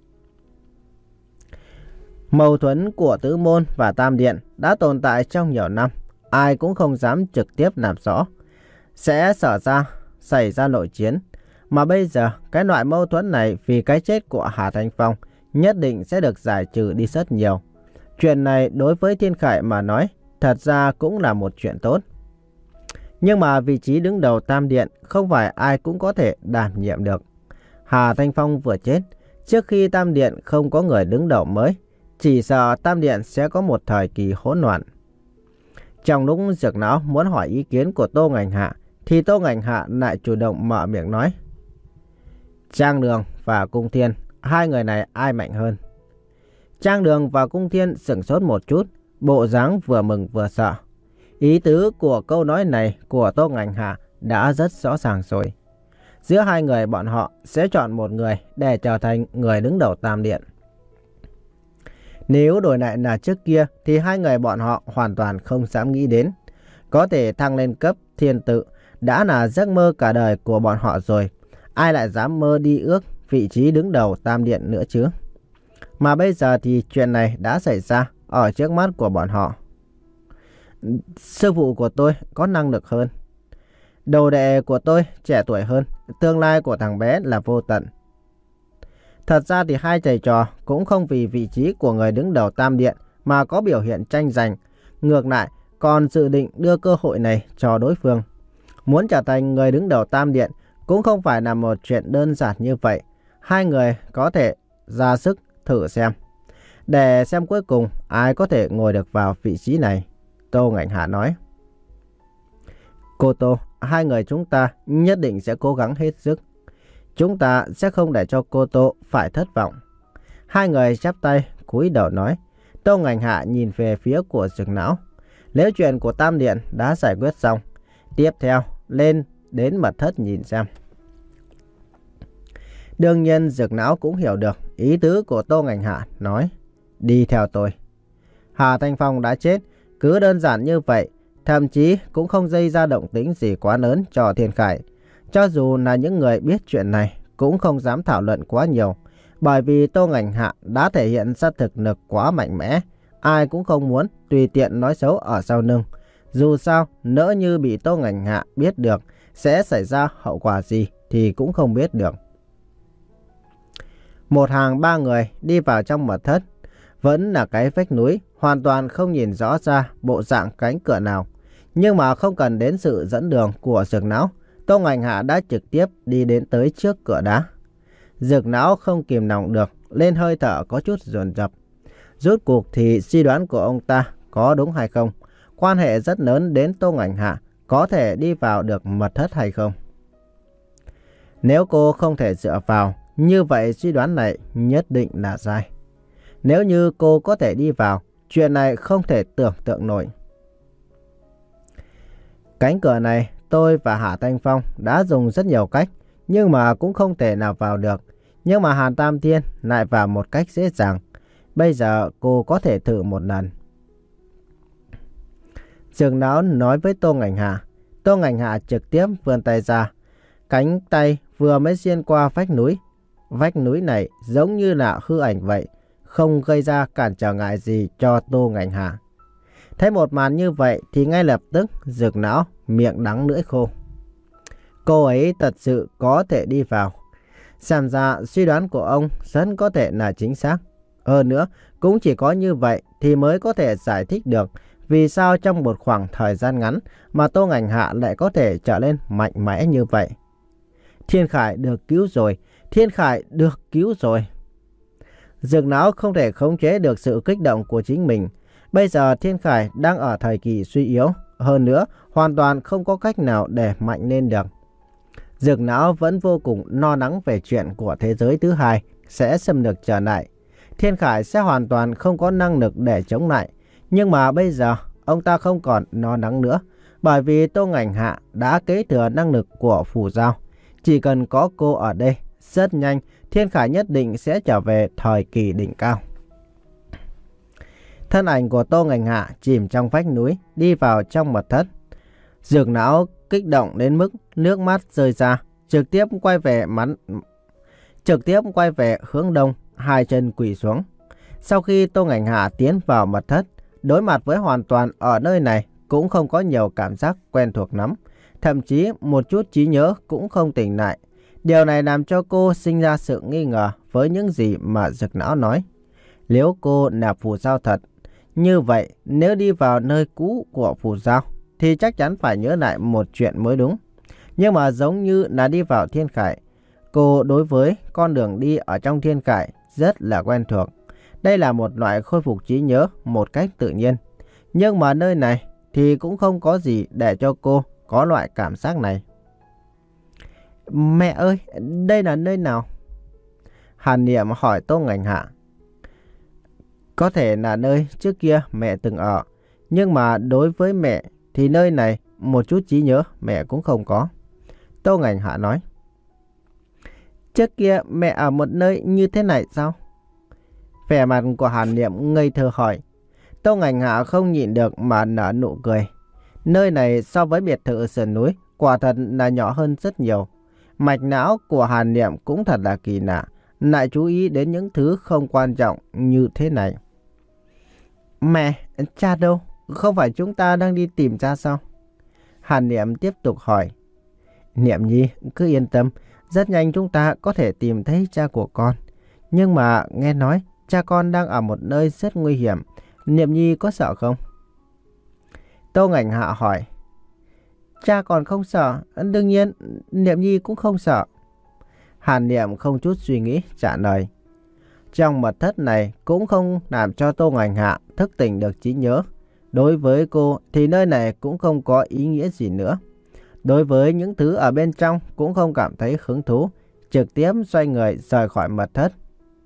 Mâu thuẫn của Tứ Môn và Tam Điện đã tồn tại trong nhiều năm. Ai cũng không dám trực tiếp làm rõ. Sẽ sợ ra, xảy ra nội chiến. Mà bây giờ, cái loại mâu thuẫn này vì cái chết của Hà Thanh Phong nhất định sẽ được giải trừ đi rất nhiều. Chuyện này đối với Thiên Khải mà nói, thật ra cũng là một chuyện tốt. Nhưng mà vị trí đứng đầu Tam Điện không phải ai cũng có thể đảm nhiệm được. Hà Thanh Phong vừa chết, trước khi Tam Điện không có người đứng đầu mới, chỉ sợ Tam Điện sẽ có một thời kỳ hỗn loạn. Trong lúc Dược Lão muốn hỏi ý kiến của Tô Ngành Hạ, thì Tô Ngành Hạ lại chủ động mở miệng nói. Trang Đường và Cung Thiên, hai người này ai mạnh hơn? Trang Đường và Cung Thiên sửng sốt một chút, bộ dáng vừa mừng vừa sợ. Ý tứ của câu nói này của Tô Ngành Hạ đã rất rõ ràng rồi. Giữa hai người bọn họ sẽ chọn một người để trở thành người đứng đầu Tam Điện. Nếu đổi lại là trước kia thì hai người bọn họ hoàn toàn không dám nghĩ đến. Có thể thăng lên cấp thiên tự đã là giấc mơ cả đời của bọn họ rồi. Ai lại dám mơ đi ước vị trí đứng đầu Tam Điện nữa chứ? Mà bây giờ thì chuyện này đã xảy ra ở trước mắt của bọn họ. Sư phụ của tôi có năng lực hơn. Đồ đệ của tôi trẻ tuổi hơn. Tương lai của thằng bé là vô tận. Thật ra thì hai thầy trò cũng không vì vị trí của người đứng đầu Tam Điện mà có biểu hiện tranh giành. Ngược lại, còn dự định đưa cơ hội này cho đối phương. Muốn trở thành người đứng đầu Tam Điện cũng không phải là một chuyện đơn giản như vậy. Hai người có thể ra sức thử xem, để xem cuối cùng ai có thể ngồi được vào vị trí này. Tô Ngạnh Hạ nói. Cô Tô, hai người chúng ta nhất định sẽ cố gắng hết sức. Chúng ta sẽ không để cho cô Tô phải thất vọng. Hai người chắp tay cúi đầu nói. Tô Ngạnh Hạ nhìn về phía của Dược Não. Nếu chuyện của Tam Điện đã giải quyết xong, tiếp theo lên đến mật thất nhìn xem. Đương nhiên Dược Não cũng hiểu được ý tứ của Tô Ngạnh Hạ, nói. Đi theo tôi. Hà Thanh Phong đã chết, cứ đơn giản như vậy, thậm chí cũng không gây ra động tĩnh gì quá lớn cho Thiên Khải. Cho dù là những người biết chuyện này cũng không dám thảo luận quá nhiều, bởi vì Tô Ngạnh Hạ đã thể hiện ra thực lực quá mạnh mẽ. Ai cũng không muốn tùy tiện nói xấu ở sau lưng. Dù sao, nỡ như bị Tô Ngạnh Hạ biết được sẽ xảy ra hậu quả gì thì cũng không biết được. Một hàng ba người đi vào trong mật thất. Vẫn là cái vách núi, hoàn toàn không nhìn rõ ra bộ dạng cánh cửa nào. Nhưng mà không cần đến sự dẫn đường của Dược Não, Tô Ngạnh Hạ đã trực tiếp đi đến tới trước cửa đá. Dược Não không kìm lòng được, lên hơi thở có chút dồn dập. Rốt cuộc thì suy đoán của ông ta có đúng hay không, quan hệ rất lớn đến Tô Ngạnh Hạ có thể đi vào được mật thất hay không. Nếu cô không thể dựa vào, như vậy suy đoán này nhất định là sai. Nếu như cô có thể đi vào, chuyện này không thể tưởng tượng nổi. Cánh cửa này tôi và Hạ Thanh Phong đã dùng rất nhiều cách, nhưng mà cũng không thể nào vào được. Nhưng mà Hàn Tam Thiên lại vào một cách dễ dàng. Bây giờ cô có thể thử một lần. Dược Não nói với Tô Ngạnh Hạ. Tô Ngạnh Hạ trực tiếp vươn tay ra. Cánh tay vừa mới xuyên qua vách núi. Vách núi này giống như là hư ảnh vậy, không gây ra cản trở ngại gì cho Tô Ngạnh Hạ. Thấy một màn như vậy thì ngay lập tức Dược Não miệng đắng lưỡi khô. Cô ấy thật sự có thể đi vào. Xem ra suy đoán của ông rất có thể là chính xác. Hơn nữa, cũng chỉ có như vậy thì mới có thể giải thích được vì sao trong một khoảng thời gian ngắn mà Tô Ngạnh Hạ lại có thể trở lên mạnh mẽ như vậy. Thiên Khải được cứu rồi, Thiên Khải được cứu rồi. Dược Não không thể khống chế được sự kích động của chính mình. Bây giờ Thiên Khải đang ở thời kỳ suy yếu, hơn nữa hoàn toàn không có cách nào để mạnh lên được. Dược Não vẫn vô cùng lo lắng về chuyện của thế giới thứ hai sẽ xâm lược trở lại. Thiên Khải sẽ hoàn toàn không có năng lực để chống lại. Nhưng mà bây giờ ông ta không còn lo lắng nữa, bởi vì Tô Ngạnh Hạ đã kế thừa năng lực của Phù Giao. Chỉ cần có cô ở đây, rất nhanh Thiên Khải nhất định sẽ trở về thời kỳ đỉnh cao. Thân ảnh của Tô Ngạnh Hạ chìm trong vách núi, đi vào trong mật thất. Dược Não kích động đến mức nước mắt rơi ra, trực tiếp quay về mắn, trực tiếp quay về hướng đông, hai chân quỳ xuống. Sau khi Tô Ngạnh Hạ tiến vào mật thất, đối mặt với hoàn toàn ở nơi này cũng không có nhiều cảm giác quen thuộc lắm, thậm chí một chút trí nhớ cũng không tỉnh lại. Điều này làm cho cô sinh ra sự nghi ngờ với những gì mà Dược Não nói. Nếu cô là Phù Giao thật, như vậy nếu đi vào nơi cũ của Phù Giao thì chắc chắn phải nhớ lại một chuyện mới đúng. Nhưng mà giống như là đi vào Thiên Khải, cô đối với con đường đi ở trong Thiên Khải rất là quen thuộc. Đây là một loại khôi phục trí nhớ một cách tự nhiên. Nhưng mà nơi này thì cũng không có gì để cho cô có loại cảm giác này. Mẹ ơi, đây là nơi nào? Hàn Niệm hỏi Tô Ngạnh Hạ. Có thể là nơi trước kia mẹ từng ở, nhưng mà đối với mẹ thì nơi này một chút trí nhớ mẹ cũng không có. Tô Ngạnh Hạ nói. Trước kia mẹ ở một nơi như thế này sao? Vẻ mặt của Hàn Niệm ngây thơ hỏi. Tô Ngạnh Hạ không nhịn được mà nở nụ cười. Nơi này so với biệt thự sườn núi quả thật là nhỏ hơn rất nhiều. Mạch não của Hàn Niệm cũng thật là kỳ lạ. lại chú ý đến những thứ không quan trọng như thế này. Mẹ, cha đâu? Không phải chúng ta đang đi tìm cha sao? Hàn Niệm tiếp tục hỏi. Niệm Nhi, cứ yên tâm, rất nhanh chúng ta có thể tìm thấy cha của con. Nhưng mà nghe nói cha con đang ở một nơi rất nguy hiểm. Niệm Nhi có sợ không? Tô Ngảnh Hạ hỏi. Cha còn không sợ, đương nhiên Niệm Nhi cũng không sợ. Hàn Niệm không chút suy nghĩ trả lời. Trong mật thất này cũng không làm cho Tô Ngảnh Hạ thức tỉnh được trí nhớ. Đối với cô thì nơi này cũng không có ý nghĩa gì nữa. Đối với những thứ ở bên trong cũng không cảm thấy hứng thú, trực tiếp xoay người rời khỏi mật thất.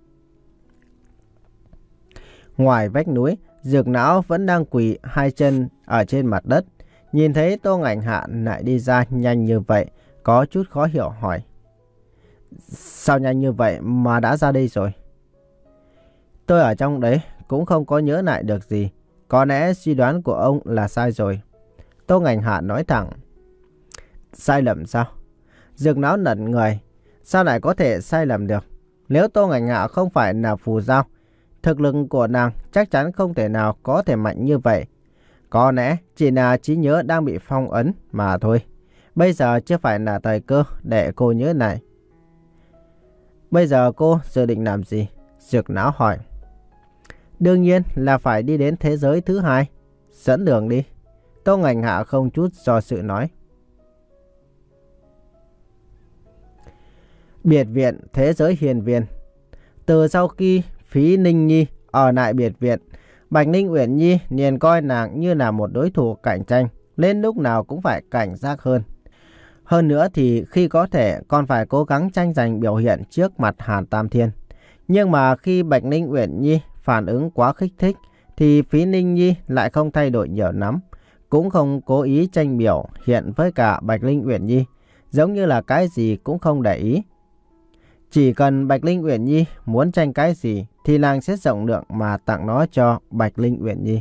Ngoài vách núi, Dược Não vẫn đang quỳ hai chân ở trên mặt đất. Nhìn thấy Tô Ngảnh Hạ lại đi ra nhanh như vậy, có chút khó hiểu hỏi. Sao nhanh như vậy mà đã ra đây rồi? Tôi ở trong đấy cũng không có nhớ lại được gì. Có lẽ suy đoán của ông là sai rồi. Tô Ngảnh Hạ nói thẳng. Sai lầm sao? Dược Não ngẩn người. Sao lại có thể sai lầm được? Nếu Tô Ngảnh Hạ không phải là phù giao, thực lực của nàng chắc chắn không thể nào có thể mạnh như vậy. Có lẽ chỉ là trí nhớ đang bị phong ấn mà thôi. Bây giờ chưa phải là thời cơ để cô nhớ lại. Bây giờ cô dự định làm gì? Dược Não hỏi. Đương nhiên là phải đi đến thế giới thứ hai. Dẫn đường đi. Tô Ngảnh Hạ không chút do sự nói. Biệt viện thế giới hiền viên. Từ sau khi Phí Ninh Nhi ở lại biệt viện, Bạch Ninh Uyển Nhi liền coi nàng như là một đối thủ cạnh tranh, nên lúc nào cũng phải cảnh giác hơn. Hơn nữa thì khi có thể còn phải cố gắng tranh giành biểu hiện trước mặt Hàn Tam Thiên. Nhưng mà khi Bạch Ninh Uyển Nhi phản ứng quá kích thích thì Phí Ninh Nhi lại không thay đổi nhiều lắm, cũng không cố ý tranh biểu hiện với cả Bạch Ninh Uyển Nhi, giống như là cái gì cũng không để ý. Chỉ cần Bạch Linh Uyển Nhi muốn tranh cái gì thì nàng sẽ rộng lượng mà tặng nó cho Bạch Linh Uyển Nhi.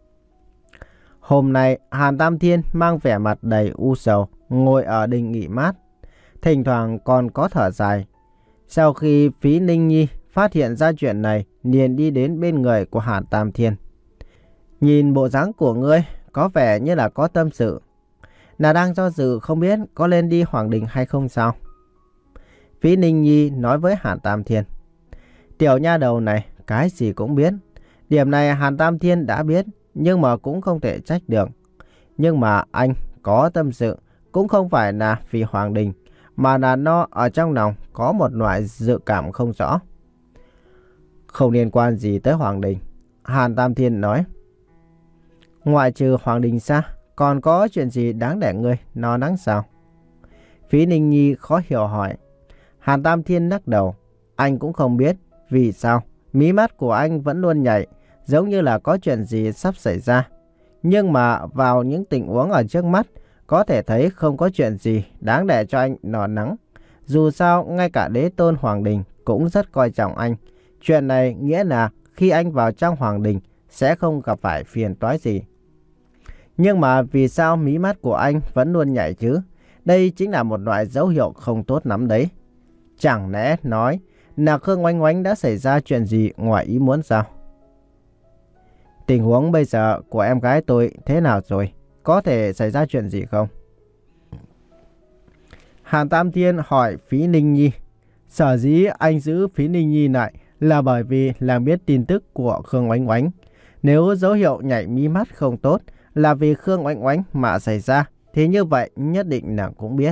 Hôm nay Hàn Tam Thiên mang vẻ mặt đầy u sầu, ngồi ở đình nghỉ mát, thỉnh thoảng còn có thở dài. Sau khi Phí Ninh Nhi phát hiện ra chuyện này, liền đi đến bên người của Hàn Tam Thiên. Nhìn bộ dáng của ngươi có vẻ như là có tâm sự. Là đang do dự không biết có lên đi Hoàng Đình hay không sao? Phí Ninh Nhi nói với Hàn Tam Thiên. Tiểu nha đầu này cái gì cũng biết. Điểm này Hàn Tam Thiên đã biết, nhưng mà cũng không thể trách được. Nhưng mà anh có tâm sự cũng không phải là vì Hoàng Đình, mà là nó ở trong lòng có một loại dự cảm không rõ. Không liên quan gì tới Hoàng Đình, Hàn Tam Thiên nói. Ngoại trừ Hoàng Đình ra, còn có chuyện gì đáng để ngươi lo lắng sao? Phí Ninh Nhi khó hiểu hỏi. Hàn Tam Thiên lắc đầu. Anh cũng không biết vì sao mí mắt của anh vẫn luôn nhảy, giống như là có chuyện gì sắp xảy ra. Nhưng mà vào những tình huống ở trước mắt, có thể thấy không có chuyện gì đáng để cho anh lo lắng. Dù sao, ngay cả đế tôn Hoàng Đình cũng rất coi trọng anh. Chuyện này nghĩa là khi anh vào trong Hoàng Đình sẽ không gặp phải phiền toái gì. Nhưng mà vì sao mí mắt của anh vẫn luôn nhảy chứ? Đây chính là một loại dấu hiệu không tốt lắm đấy. Chẳng lẽ nói là Khương Oanh Oanh đã xảy ra chuyện gì ngoài ý muốn sao? Tình huống bây giờ của em gái tôi thế nào rồi? Có thể xảy ra chuyện gì không? Hàn Tam Thiên hỏi Phí Ninh Nhi. Sở dĩ anh giữ Phí Ninh Nhi lại là bởi vì làm biết tin tức của Khương Oanh Oanh. Nếu dấu hiệu nhảy mí mắt không tốt là vì Khương Oanh Oanh mà xảy ra, thì như vậy nhất định nàng cũng biết.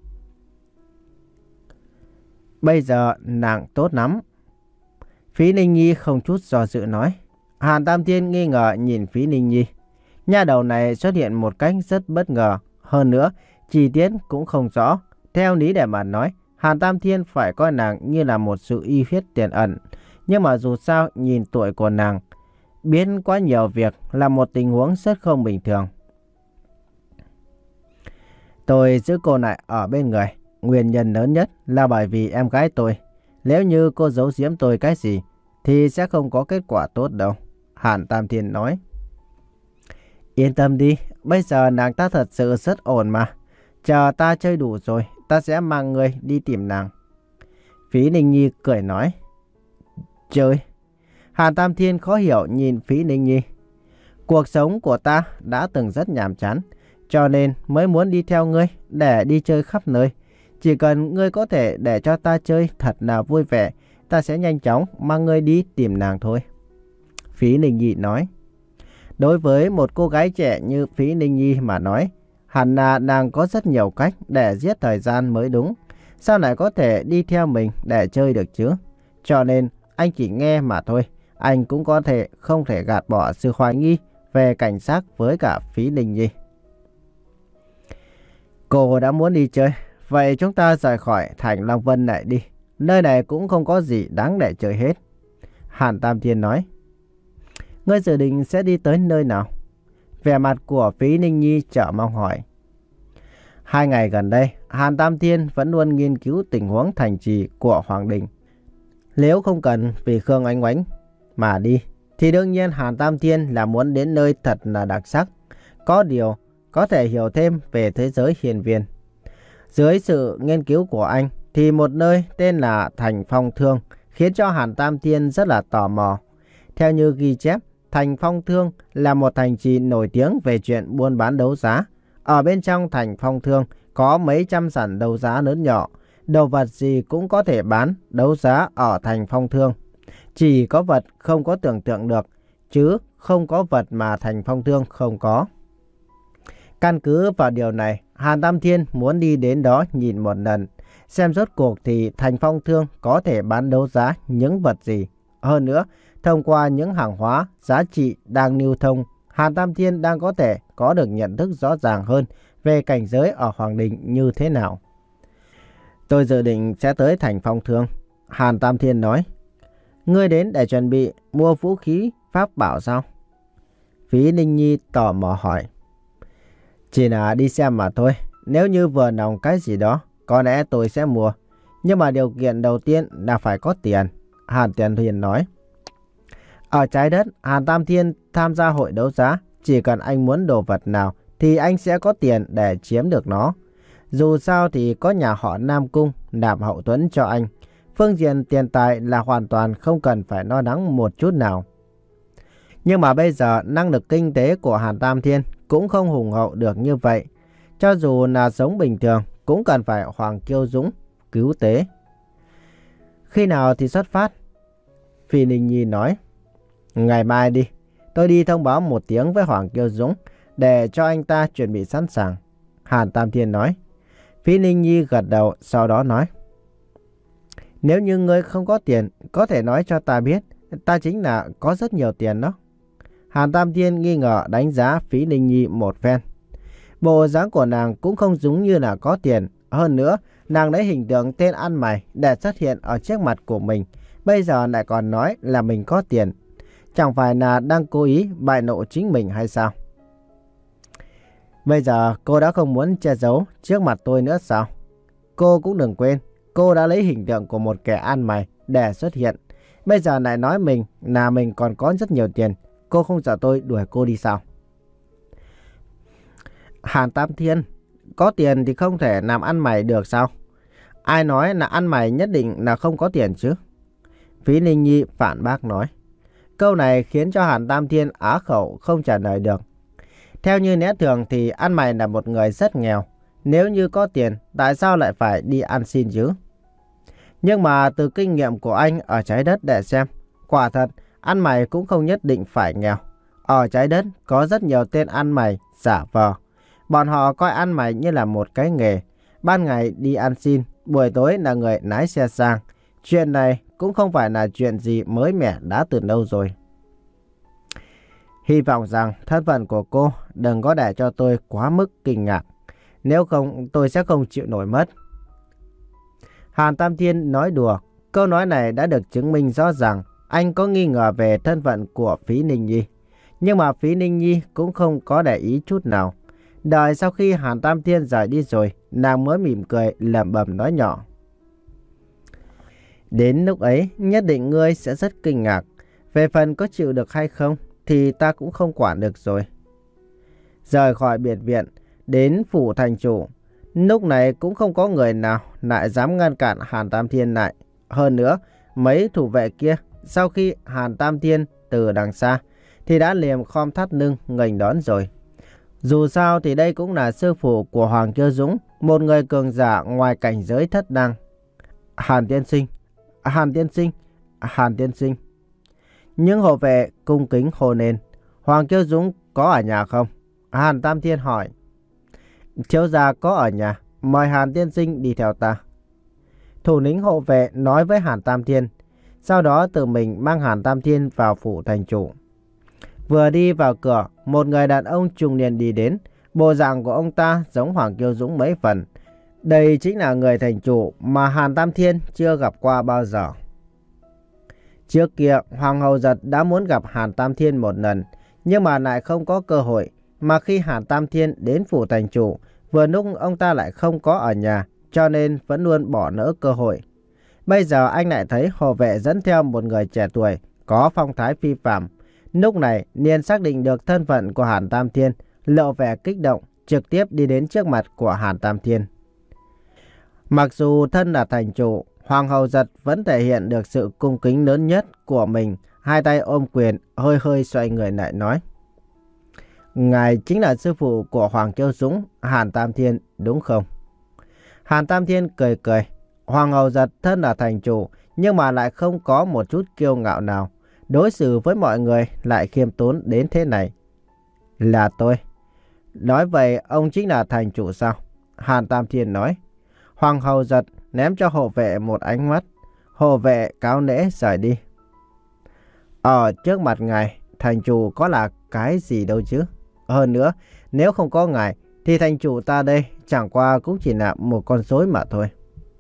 Bây giờ nàng tốt lắm. Phí Ninh Nhi không chút do dự nói. Hàn Tam Thiên nghi ngờ nhìn Phí Ninh Nhi. Nha đầu này xuất hiện một cách rất bất ngờ. Hơn nữa, chi tiết cũng không rõ. Theo lý để mà nói, Hàn Tam Thiên phải coi nàng như là một sự y huyết tiềm ẩn. Nhưng mà dù sao, nhìn tuổi của nàng, biết quá nhiều việc là một tình huống rất không bình thường. Tôi giữ cô lại ở bên người. Nguyên nhân lớn nhất là bởi vì em gái tôi. Nếu như cô giấu giếm tôi cái gì thì sẽ không có kết quả tốt đâu. Hàn Tam Thiên nói. Yên tâm đi, bây giờ nàng ta thật sự rất ổn mà. Chờ ta chơi đủ rồi, ta sẽ mang người đi tìm nàng. Phí Ninh Nhi cười nói. Chơi. Hàn Tam Thiên khó hiểu nhìn Phí Ninh Nhi. Cuộc sống của ta đã từng rất nhàm chán, cho nên mới muốn đi theo ngươi để đi chơi khắp nơi. Chỉ cần ngươi có thể để cho ta chơi thật là vui vẻ, ta sẽ nhanh chóng mang ngươi đi tìm nàng thôi. Phí Ninh Nhi nói. Đối với một cô gái trẻ như Phí Ninh Nhi mà nói, hẳn là nàng có rất nhiều cách để giết thời gian mới đúng. Sao lại có thể đi theo mình để chơi được chứ? Cho nên anh chỉ nghe mà thôi. Anh cũng có thể không thể gạt bỏ sự hoài nghi về cảnh sát với cả Phí Ninh Nhi. Cô đã muốn đi chơi, vậy chúng ta rời khỏi thành Long Vân này đi. Nơi này cũng không có gì đáng để chơi hết. Hàn Tam Thiên nói. Ngươi dự định sẽ đi tới nơi nào? Vẻ mặt của Phí Ninh Nhi chờ mong hỏi. Hai ngày gần đây, Hàn Tam Thiên vẫn luôn nghiên cứu tình huống thành trì của Hoàng Đình. Nếu không cần vì Khương Oánh Oánh mà đi, thì đương nhiên Hàn Tam Thiên là muốn đến nơi thật là đặc sắc. Có điều, có thể hiểu thêm về thế giới hiền viên. Dưới sự nghiên cứu của anh, thì một nơi tên là Thành Phong Thương khiến cho Hàn Tam Thiên rất là tò mò. Theo như ghi chép, Thành Phong Thương là một thành trì nổi tiếng về chuyện buôn bán đấu giá. Ở bên trong Thành Phong Thương có mấy trăm sảnh đấu giá lớn nhỏ. Đồ vật gì cũng có thể bán, đấu giá ở Thành Phong Thương. Chỉ có vật không có tưởng tượng được, chứ không có vật mà Thành Phong Thương không có. Căn cứ vào điều này, Hàn Tam Thiên muốn đi đến đó nhìn một lần, xem rốt cuộc thì Thành Phong Thương có thể bán đấu giá những vật gì. Hơn nữa, thông qua những hàng hóa, giá trị đang lưu thông, Hàn Tam Thiên đang có thể có được nhận thức rõ ràng hơn về cảnh giới ở Hoàng Đình như thế nào. Tôi dự định sẽ tới Thành Phong Thương. Hàn Tam Thiên nói. Ngươi đến để chuẩn bị mua vũ khí pháp bảo sao? Phí Ninh Nhi tò mò hỏi. Chỉ là đi xem mà thôi. Nếu như vừa lòng cái gì đó, có lẽ tôi sẽ mua. Nhưng mà điều kiện đầu tiên là phải có tiền. Hàn Tam Thiên nói. Ở trái đất, Hàn Tam Thiên tham gia hội đấu giá. Chỉ cần anh muốn đồ vật nào thì anh sẽ có tiền để chiếm được nó. Dù sao thì có nhà họ Nam Cung nạp hậu thuẫn cho anh. Phương diện tiền tài là hoàn toàn không cần phải lo lắng một chút nào. Nhưng mà bây giờ năng lực kinh tế của Hàn Tam Thiên cũng không hùng hậu được như vậy. Cho dù là sống bình thường cũng cần phải Hoàng Kiêu Dũng cứu tế. Khi nào thì xuất phát? Phi Ninh Nhi nói. Ngày mai đi. Tôi đi thông báo một tiếng với Hoàng Kiêu Dũng để cho anh ta chuẩn bị sẵn sàng. Hàn Tam Thiên nói. Phi Ninh Nhi gật đầu sau đó nói. Nếu như ngươi không có tiền, có thể nói cho ta biết. Ta chính là có rất nhiều tiền đó. Hàn Tam Thiên nghi ngờ đánh giá Phí Ninh Nhi một phen. Bộ dáng của nàng cũng không giống như là có tiền. Hơn nữa, nàng lấy hình tượng tên ăn mày để xuất hiện ở trước mặt của mình. Bây giờ lại còn nói là mình có tiền. Chẳng phải là đang cố ý bại lộ chính mình hay sao? Bây giờ cô đã không muốn che giấu trước mặt tôi nữa sao? Cô cũng đừng quên, cô đã lấy hình tượng của một kẻ ăn mày để xuất hiện. Bây giờ lại nói mình là mình còn có rất nhiều tiền. Cô không sợ tôi đuổi cô đi sao? Hàn Tam Thiên, có tiền thì không thể làm ăn mày được sao? Ai nói là ăn mày nhất định là không có tiền chứ? Phí Ninh Nhi phản bác nói. Câu này khiến cho Hàn Tam Thiên á khẩu không trả lời được. Theo như lẽ thường thì ăn mày là một người rất nghèo. Nếu như có tiền, tại sao lại phải đi ăn xin chứ? Nhưng mà từ kinh nghiệm của anh ở trái đất để xem, quả thật, ăn mày cũng không nhất định phải nghèo. Ở trái đất có rất nhiều tên ăn mày giả vờ. Bọn họ coi ăn mày như là một cái nghề. Ban ngày đi ăn xin, buổi tối là người lái xe sang. Chuyện này cũng không phải là chuyện gì mới mẻ đã từ lâu rồi. Hy vọng rằng thân phận của cô đừng có để cho tôi quá mức kinh ngạc. Nếu không tôi sẽ không chịu nổi mất. Hàn Tam Thiên nói đùa. Câu nói này đã được chứng minh rõ ràng. Anh có nghi ngờ về thân phận của Phí Ninh Nhi. Nhưng mà Phí Ninh Nhi cũng không có để ý chút nào. Đợi sau khi Hàn Tam Thiên rời đi rồi, nàng mới mỉm cười lẩm bẩm nói nhỏ. Đến lúc ấy nhất định ngươi sẽ rất kinh ngạc. Về phần có chịu được hay không thì ta cũng không quản được rồi. Rời khỏi biệt viện, đến phủ thành chủ. Lúc này cũng không có người nào lại dám ngăn cản Hàn Tam Thiên lại. Hơn nữa, mấy thủ vệ kia sau khi Hàn Tam Thiên từ đằng xa thì đã liềm khom thắt lưng nghênh đón rồi. Dù sao thì đây cũng là sư phụ của Hoàng Kiêu Dũng, một người cường giả ngoài cảnh giới thất đăng. Hàn tiên sinh, Hàn tiên sinh, Hàn tiên sinh. Những hộ vệ cung kính hô lên. Hoàng Kiêu Dũng có ở nhà không? Hàn Tam Thiên hỏi. Thiếu gia có ở nhà, mời Hàn tiên sinh đi theo ta. Thủ lĩnh hộ vệ nói với Hàn Tam Thiên, sau đó tự mình mang Hàn Tam Thiên vào phủ thành chủ. Vừa đi vào cửa, một người đàn ông trung niên đi đến. Bộ dạng của ông ta giống Hoàng Kiêu Dũng mấy phần. Đây chính là người thành chủ mà Hàn Tam Thiên chưa gặp qua bao giờ. Trước kia, Hoàng Hầu Giật đã muốn gặp Hàn Tam Thiên một lần, nhưng mà lại không có cơ hội. Mà khi Hàn Tam Thiên đến phủ thành chủ, vừa lúc ông ta lại không có ở nhà, cho nên vẫn luôn bỏ lỡ cơ hội. Bây giờ anh lại thấy hộ vệ dẫn theo một người trẻ tuổi, có phong thái phi phàm. Lúc này, liền xác định được thân phận của Hàn Tam Thiên, lộ vẻ kích động, trực tiếp đi đến trước mặt của Hàn Tam Thiên. Mặc dù thân là thành chủ, Hoàng Hầu Giật vẫn thể hiện được sự cung kính lớn nhất của mình, hai tay ôm quyền, hơi hơi xoay người lại nói. Ngài chính là sư phụ của Hoàng Kiêu Dũng, Hàn Tam Thiên, đúng không? Hàn Tam Thiên cười cười. Hoàng Hầu Giật thân là thành chủ, nhưng mà lại không có một chút kiêu ngạo nào. Đối xử với mọi người lại khiêm tốn đến thế này. Là tôi. Nói vậy ông chính là thành chủ sao? Hàn Tam Thiên nói. Hoàng Hầu Giật ném cho hộ vệ một ánh mắt. Hộ vệ cáo lễ rời đi. Ở trước mặt ngài, thành chủ có là cái gì đâu chứ? Hơn nữa, nếu không có ngài, thì thành chủ ta đây chẳng qua cũng chỉ là một con rối mà thôi.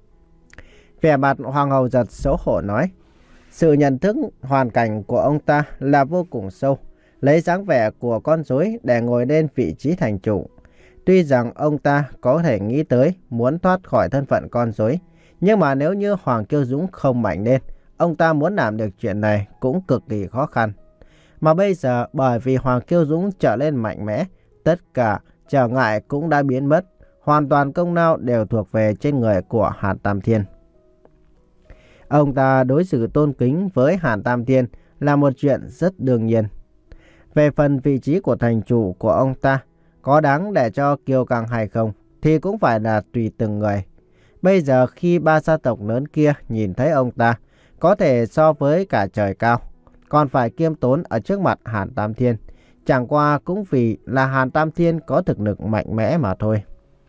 Vẻ mặt Hoàng Hầu Giật xấu hổ nói. Sự nhận thức hoàn cảnh của ông ta là vô cùng sâu, lấy dáng vẻ của con rối để ngồi lên vị trí thành chủ. Tuy rằng ông ta có thể nghĩ tới muốn thoát khỏi thân phận con rối, nhưng mà nếu như Hoàng Kiêu Dũng không mạnh lên, ông ta muốn làm được chuyện này cũng cực kỳ khó khăn. Mà bây giờ bởi vì Hoàng Kiêu Dũng trở lên mạnh mẽ, tất cả trở ngại cũng đã biến mất, hoàn toàn công lao đều thuộc về trên người của Hàn Tam Thiên. Ông ta đối xử tôn kính với Hàn Tam Thiên là một chuyện rất đương nhiên. Về phần vị trí của thành chủ của ông ta, có đáng để cho kiêu căng hay không thì cũng phải là tùy từng người. Bây giờ khi ba gia tộc lớn kia nhìn thấy ông ta, có thể so với cả trời cao, còn phải kiêm tốn ở trước mặt Hàn Tam Thiên. Chẳng qua cũng vì là Hàn Tam Thiên có thực lực mạnh mẽ mà thôi.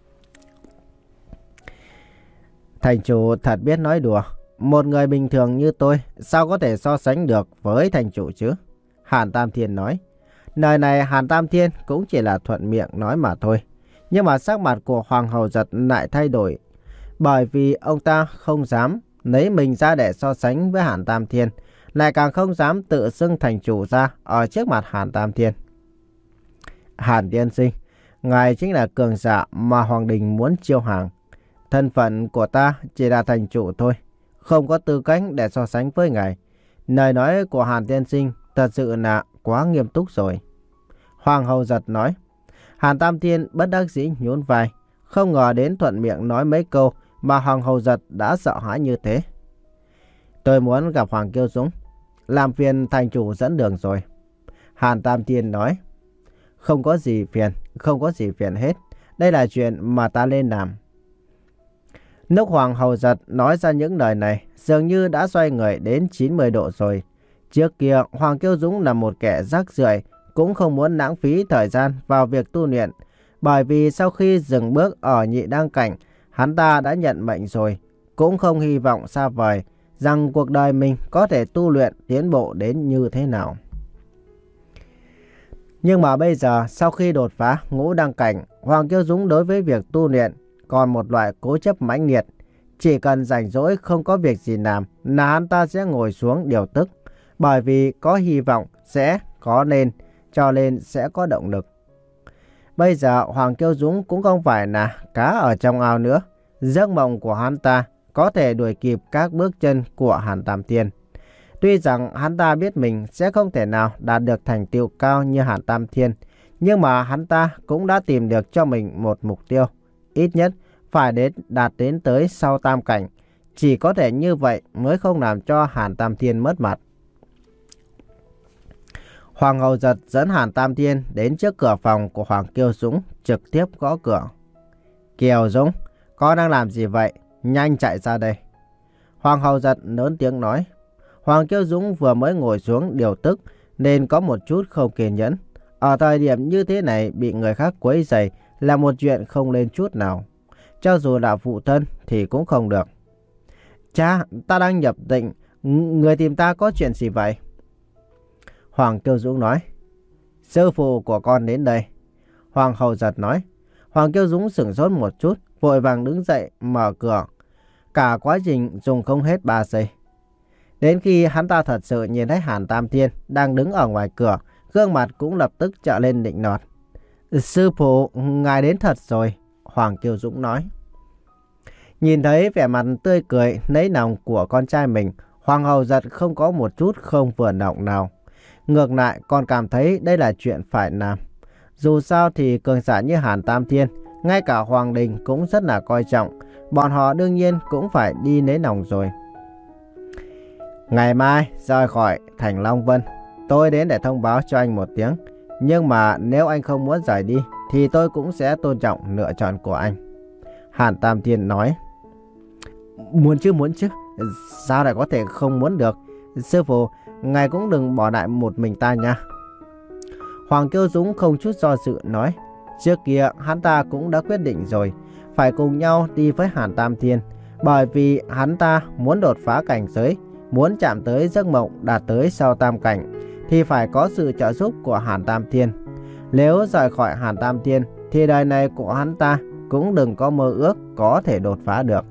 Thành chủ thật biết nói đùa. Một người bình thường như tôi sao có thể so sánh được với thành chủ chứ? Hàn Tam Thiên nói. Lời này Hàn Tam Thiên cũng chỉ là thuận miệng nói mà thôi. Nhưng mà sắc mặt của Hoàng Hầu Giật lại thay đổi. Bởi vì ông ta không dám lấy mình ra để so sánh với Hàn Tam Thiên, lại càng không dám tự xưng thành chủ ra ở trước mặt Hàn Tam Thiên. Hàn tiên sinh, ngài chính là cường giả mà Hoàng đình muốn chiêu hàng. Thân phận của ta chỉ là thành chủ thôi, không có tư cách để so sánh với ngài. Lời nói của Hàn tiên sinh thật sự là quá nghiêm túc rồi. Hoàng Hầu Giật nói. Hàn Tam Thiên bất đắc dĩ nhún vai, không ngờ đến thuận miệng nói mấy câu mà Hoàng Hầu Giật đã sợ hãi như thế. Tôi muốn gặp Hoàng Kiêu Dũng, làm phiền thành chủ dẫn đường rồi. Hàn Tam Thiên nói. Không có gì phiền, không có gì phiền hết. Đây là chuyện mà ta nên làm. Lúc Hoàng Hầu Giật nói ra những lời này, dường như đã xoay người đến chín mươi độ rồi. Trước kia, Hoàng Kiêu Dũng là một kẻ rác rưởi, cũng không muốn lãng phí thời gian vào việc tu luyện. Bởi vì sau khi dừng bước ở nhị đăng cảnh, hắn ta đã nhận mệnh rồi, cũng không hy vọng xa vời rằng cuộc đời mình có thể tu luyện tiến bộ đến như thế nào. Nhưng mà bây giờ, sau khi đột phá ngũ đăng cảnh, Hoàng Kiêu Dũng đối với việc tu luyện còn một loại cố chấp mãnh liệt. Chỉ cần rảnh rỗi không có việc gì làm là hắn ta sẽ ngồi xuống điều tức. Bởi vì có hy vọng sẽ có nên, cho nên sẽ có động lực. Bây giờ Hoàng Kiêu Dũng cũng không phải là cá ở trong ao nữa. Giấc mộng của hắn ta có thể đuổi kịp các bước chân của Hàn Tam Thiên. Tuy rằng hắn ta biết mình sẽ không thể nào đạt được thành tựu cao như Hàn Tam Thiên, nhưng mà hắn ta cũng đã tìm được cho mình một mục tiêu. Ít nhất phải đến đạt đến tới sau tam cảnh. Chỉ có thể như vậy mới không làm cho Hàn Tam Thiên mất mặt. Hoàng Hậu Giật dẫn Hàn Tam Thiên đến trước cửa phòng của Hoàng Kiêu Dũng, trực tiếp gõ cửa. Kiều Dũng, con đang làm gì vậy? Nhanh chạy ra đây. Hoàng Hậu Giật lớn tiếng nói. Hoàng Kiêu Dũng vừa mới ngồi xuống điều tức nên có một chút không kiên nhẫn. Ở thời điểm như thế này bị người khác quấy rầy là một chuyện không lên chút nào. Cho dù là phụ thân thì cũng không được. Cha, ta đang nhập định. Người tìm ta có chuyện gì vậy? Hoàng Kiêu Dũng nói. Sư phụ của con đến đây. Hoàng Hậu Giật nói. Hoàng Kiêu Dũng sửng sốt một chút, vội vàng đứng dậy mở cửa. Cả quá trình dùng không hết ba giây. Đến khi hắn ta thật sự nhìn thấy Hàn Tam Thiên đang đứng ở ngoài cửa, gương mặt cũng lập tức trở lên nịnh nọt. Sư phụ, ngài đến thật rồi. Hoàng Kiêu Dũng nói. Nhìn thấy vẻ mặt tươi cười nấy lòng của con trai mình, Hoàng Hậu Giật không có một chút không vừa lòng nào. Ngược lại còn cảm thấy đây là chuyện phải làm. Dù sao thì cường giả như Hàn Tam Thiên, ngay cả Hoàng Đình cũng rất là coi trọng. Bọn họ đương nhiên cũng phải đi lấy lòng rồi. Ngày mai rời khỏi thành Long Vân, tôi đến để thông báo cho anh một tiếng. Nhưng mà nếu anh không muốn rời đi thì tôi cũng sẽ tôn trọng lựa chọn của anh. Hàn Tam Thiên nói. Muốn chứ muốn chứ, sao lại có thể không muốn được? Sư phụ, ngài cũng đừng bỏ lại một mình ta nha. Hoàng Kiêu Dũng không chút do dự nói. Trước kia hắn ta cũng đã quyết định rồi, phải cùng nhau đi với Hàn Tam Thiên. Bởi vì hắn ta muốn đột phá cảnh giới, muốn chạm tới giấc mộng đạt tới sau tam cảnh, thì phải có sự trợ giúp của Hàn Tam Thiên. Nếu rời khỏi Hàn Tam Thiên thì đời này của hắn ta cũng đừng có mơ ước có thể đột phá được.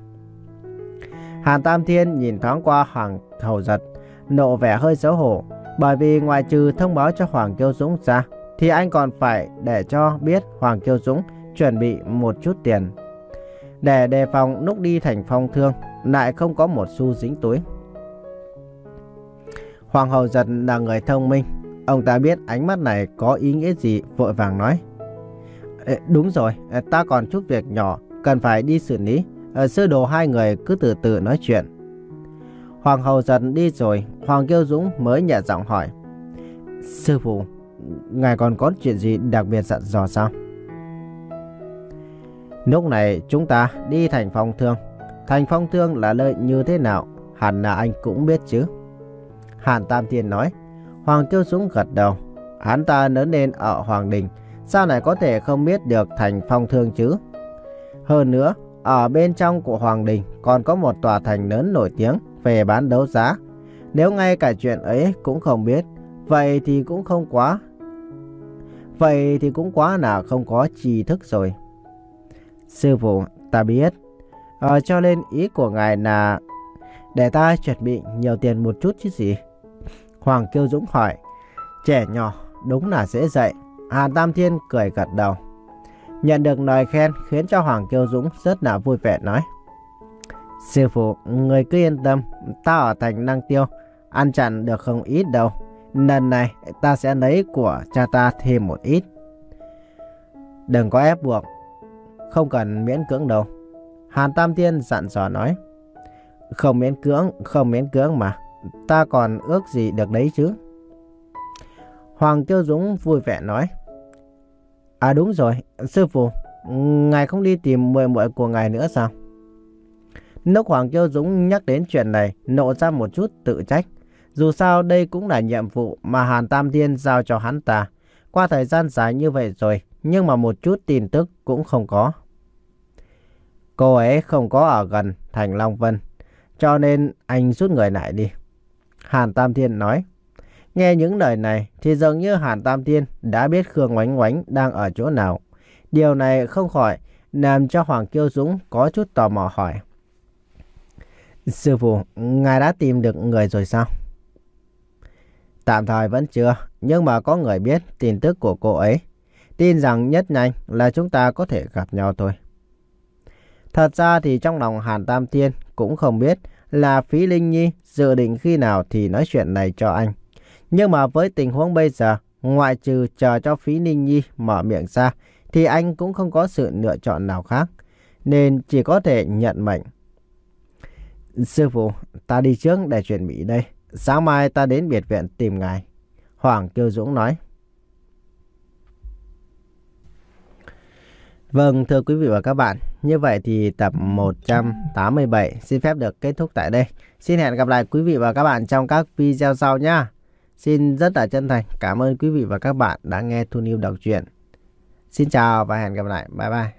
Hàn Tam Thiên nhìn thoáng qua Hoàng Hậu Giật, nộ vẻ hơi xấu hổ. Bởi vì ngoài trừ thông báo cho Hoàng Kiêu Dũng ra, thì anh còn phải để cho biết Hoàng Kiêu Dũng chuẩn bị một chút tiền, để đề phòng lúc đi thành Phong Thương lại không có một xu dính túi. Hoàng Hậu Giật là người thông minh, ông ta biết ánh mắt này có ý nghĩa gì, vội vàng nói. Đúng rồi, ta còn chút việc nhỏ cần phải đi xử lý. Sư đồ hai người cứ từ từ nói chuyện. Hoàng Hậu Giật đi rồi, Hoàng Kiêu Dũng mới nhẹ giọng hỏi. Sư phụ, ngài còn có chuyện gì đặc biệt dặn dò sao? Lúc này chúng ta đi thành Phong Thương. Thành Phong Thương là nơi như thế nào, hẳn là anh cũng biết chứ? Hàn Tam Thiên nói. Hoàng Kiêu Dũng gật đầu. Hắn ta lớn lên ở Hoàng Đình, sao lại có thể không biết được thành Phong Thương chứ? Hơn nữa, ở bên trong của Hoàng Đình còn có một tòa thành lớn nổi tiếng về bán đấu giá. Nếu ngay cả chuyện ấy cũng không biết, vậy thì cũng không quá. Vậy thì cũng quá là không có tri thức rồi. Sư phụ, ta biết. Ờ, cho nên ý của ngài là để ta chuẩn bị nhiều tiền một chút chứ gì? Hoàng Kiêu Dũng hỏi. Trẻ nhỏ đúng là dễ dạy. Hàn Tam Thiên cười gật đầu. Nhận được lời khen khiến cho Hoàng Kiêu Dũng rất là vui vẻ nói. Sư phụ, người cứ yên tâm, ta ở thành Năng Tiêu ăn chặn được không ít đâu. Lần này ta sẽ lấy của cha ta thêm một ít. Đừng có ép buộc, không cần miễn cưỡng đâu. Hàn Tam Thiên dặn dò nói. Không miễn cưỡng, không miễn cưỡng mà. Ta còn ước gì được đấy chứ? Hoàng Kiêu Dũng vui vẻ nói. À đúng rồi, sư phụ, ngài không đi tìm muội muội của ngài nữa sao? Lúc Hoàng Kiêu Dũng nhắc đến chuyện này, nộ ra một chút tự trách. Dù sao đây cũng là nhiệm vụ mà Hàn Tam Thiên giao cho hắn ta. Qua thời gian dài như vậy rồi, nhưng mà một chút tin tức cũng không có. Cô ấy không có ở gần thành Long Vân, cho nên anh rút người lại đi. Hàn Tam Thiên nói. Nghe những lời này thì dường như Hàn Tam Thiên đã biết Khương Oánh Oánh đang ở chỗ nào. Điều này không khỏi làm cho Hoàng Kiêu Dũng có chút tò mò hỏi. Sư phụ, ngài đã tìm được người rồi sao? Tạm thời vẫn chưa, nhưng mà có người biết tin tức của cô ấy. Tin rằng nhất nhanh là chúng ta có thể gặp nhau thôi. Thật ra thì trong lòng Hàn Tam Thiên cũng không biết là Phí Linh Nhi dự định khi nào thì nói chuyện này cho anh. Nhưng mà với tình huống bây giờ, ngoại trừ chờ cho Phí Linh Nhi mở miệng ra, thì anh cũng không có sự lựa chọn nào khác, nên chỉ có thể nhận mệnh. Sư phụ, ta đi trước để chuẩn bị đây. Sáng mai ta đến biệt viện tìm ngài. Hoàng Kiêu Dũng nói. Vâng, thưa quý vị và các bạn, như vậy thì tập một trăm tám mươi bảy xin phép được kết thúc tại đây. Xin hẹn gặp lại quý vị và các bạn trong các video sau nhé. Xin rất là chân thành cảm ơn quý vị và các bạn đã nghe Thu Niu đọc truyện. Xin chào và hẹn gặp lại. Bye bye.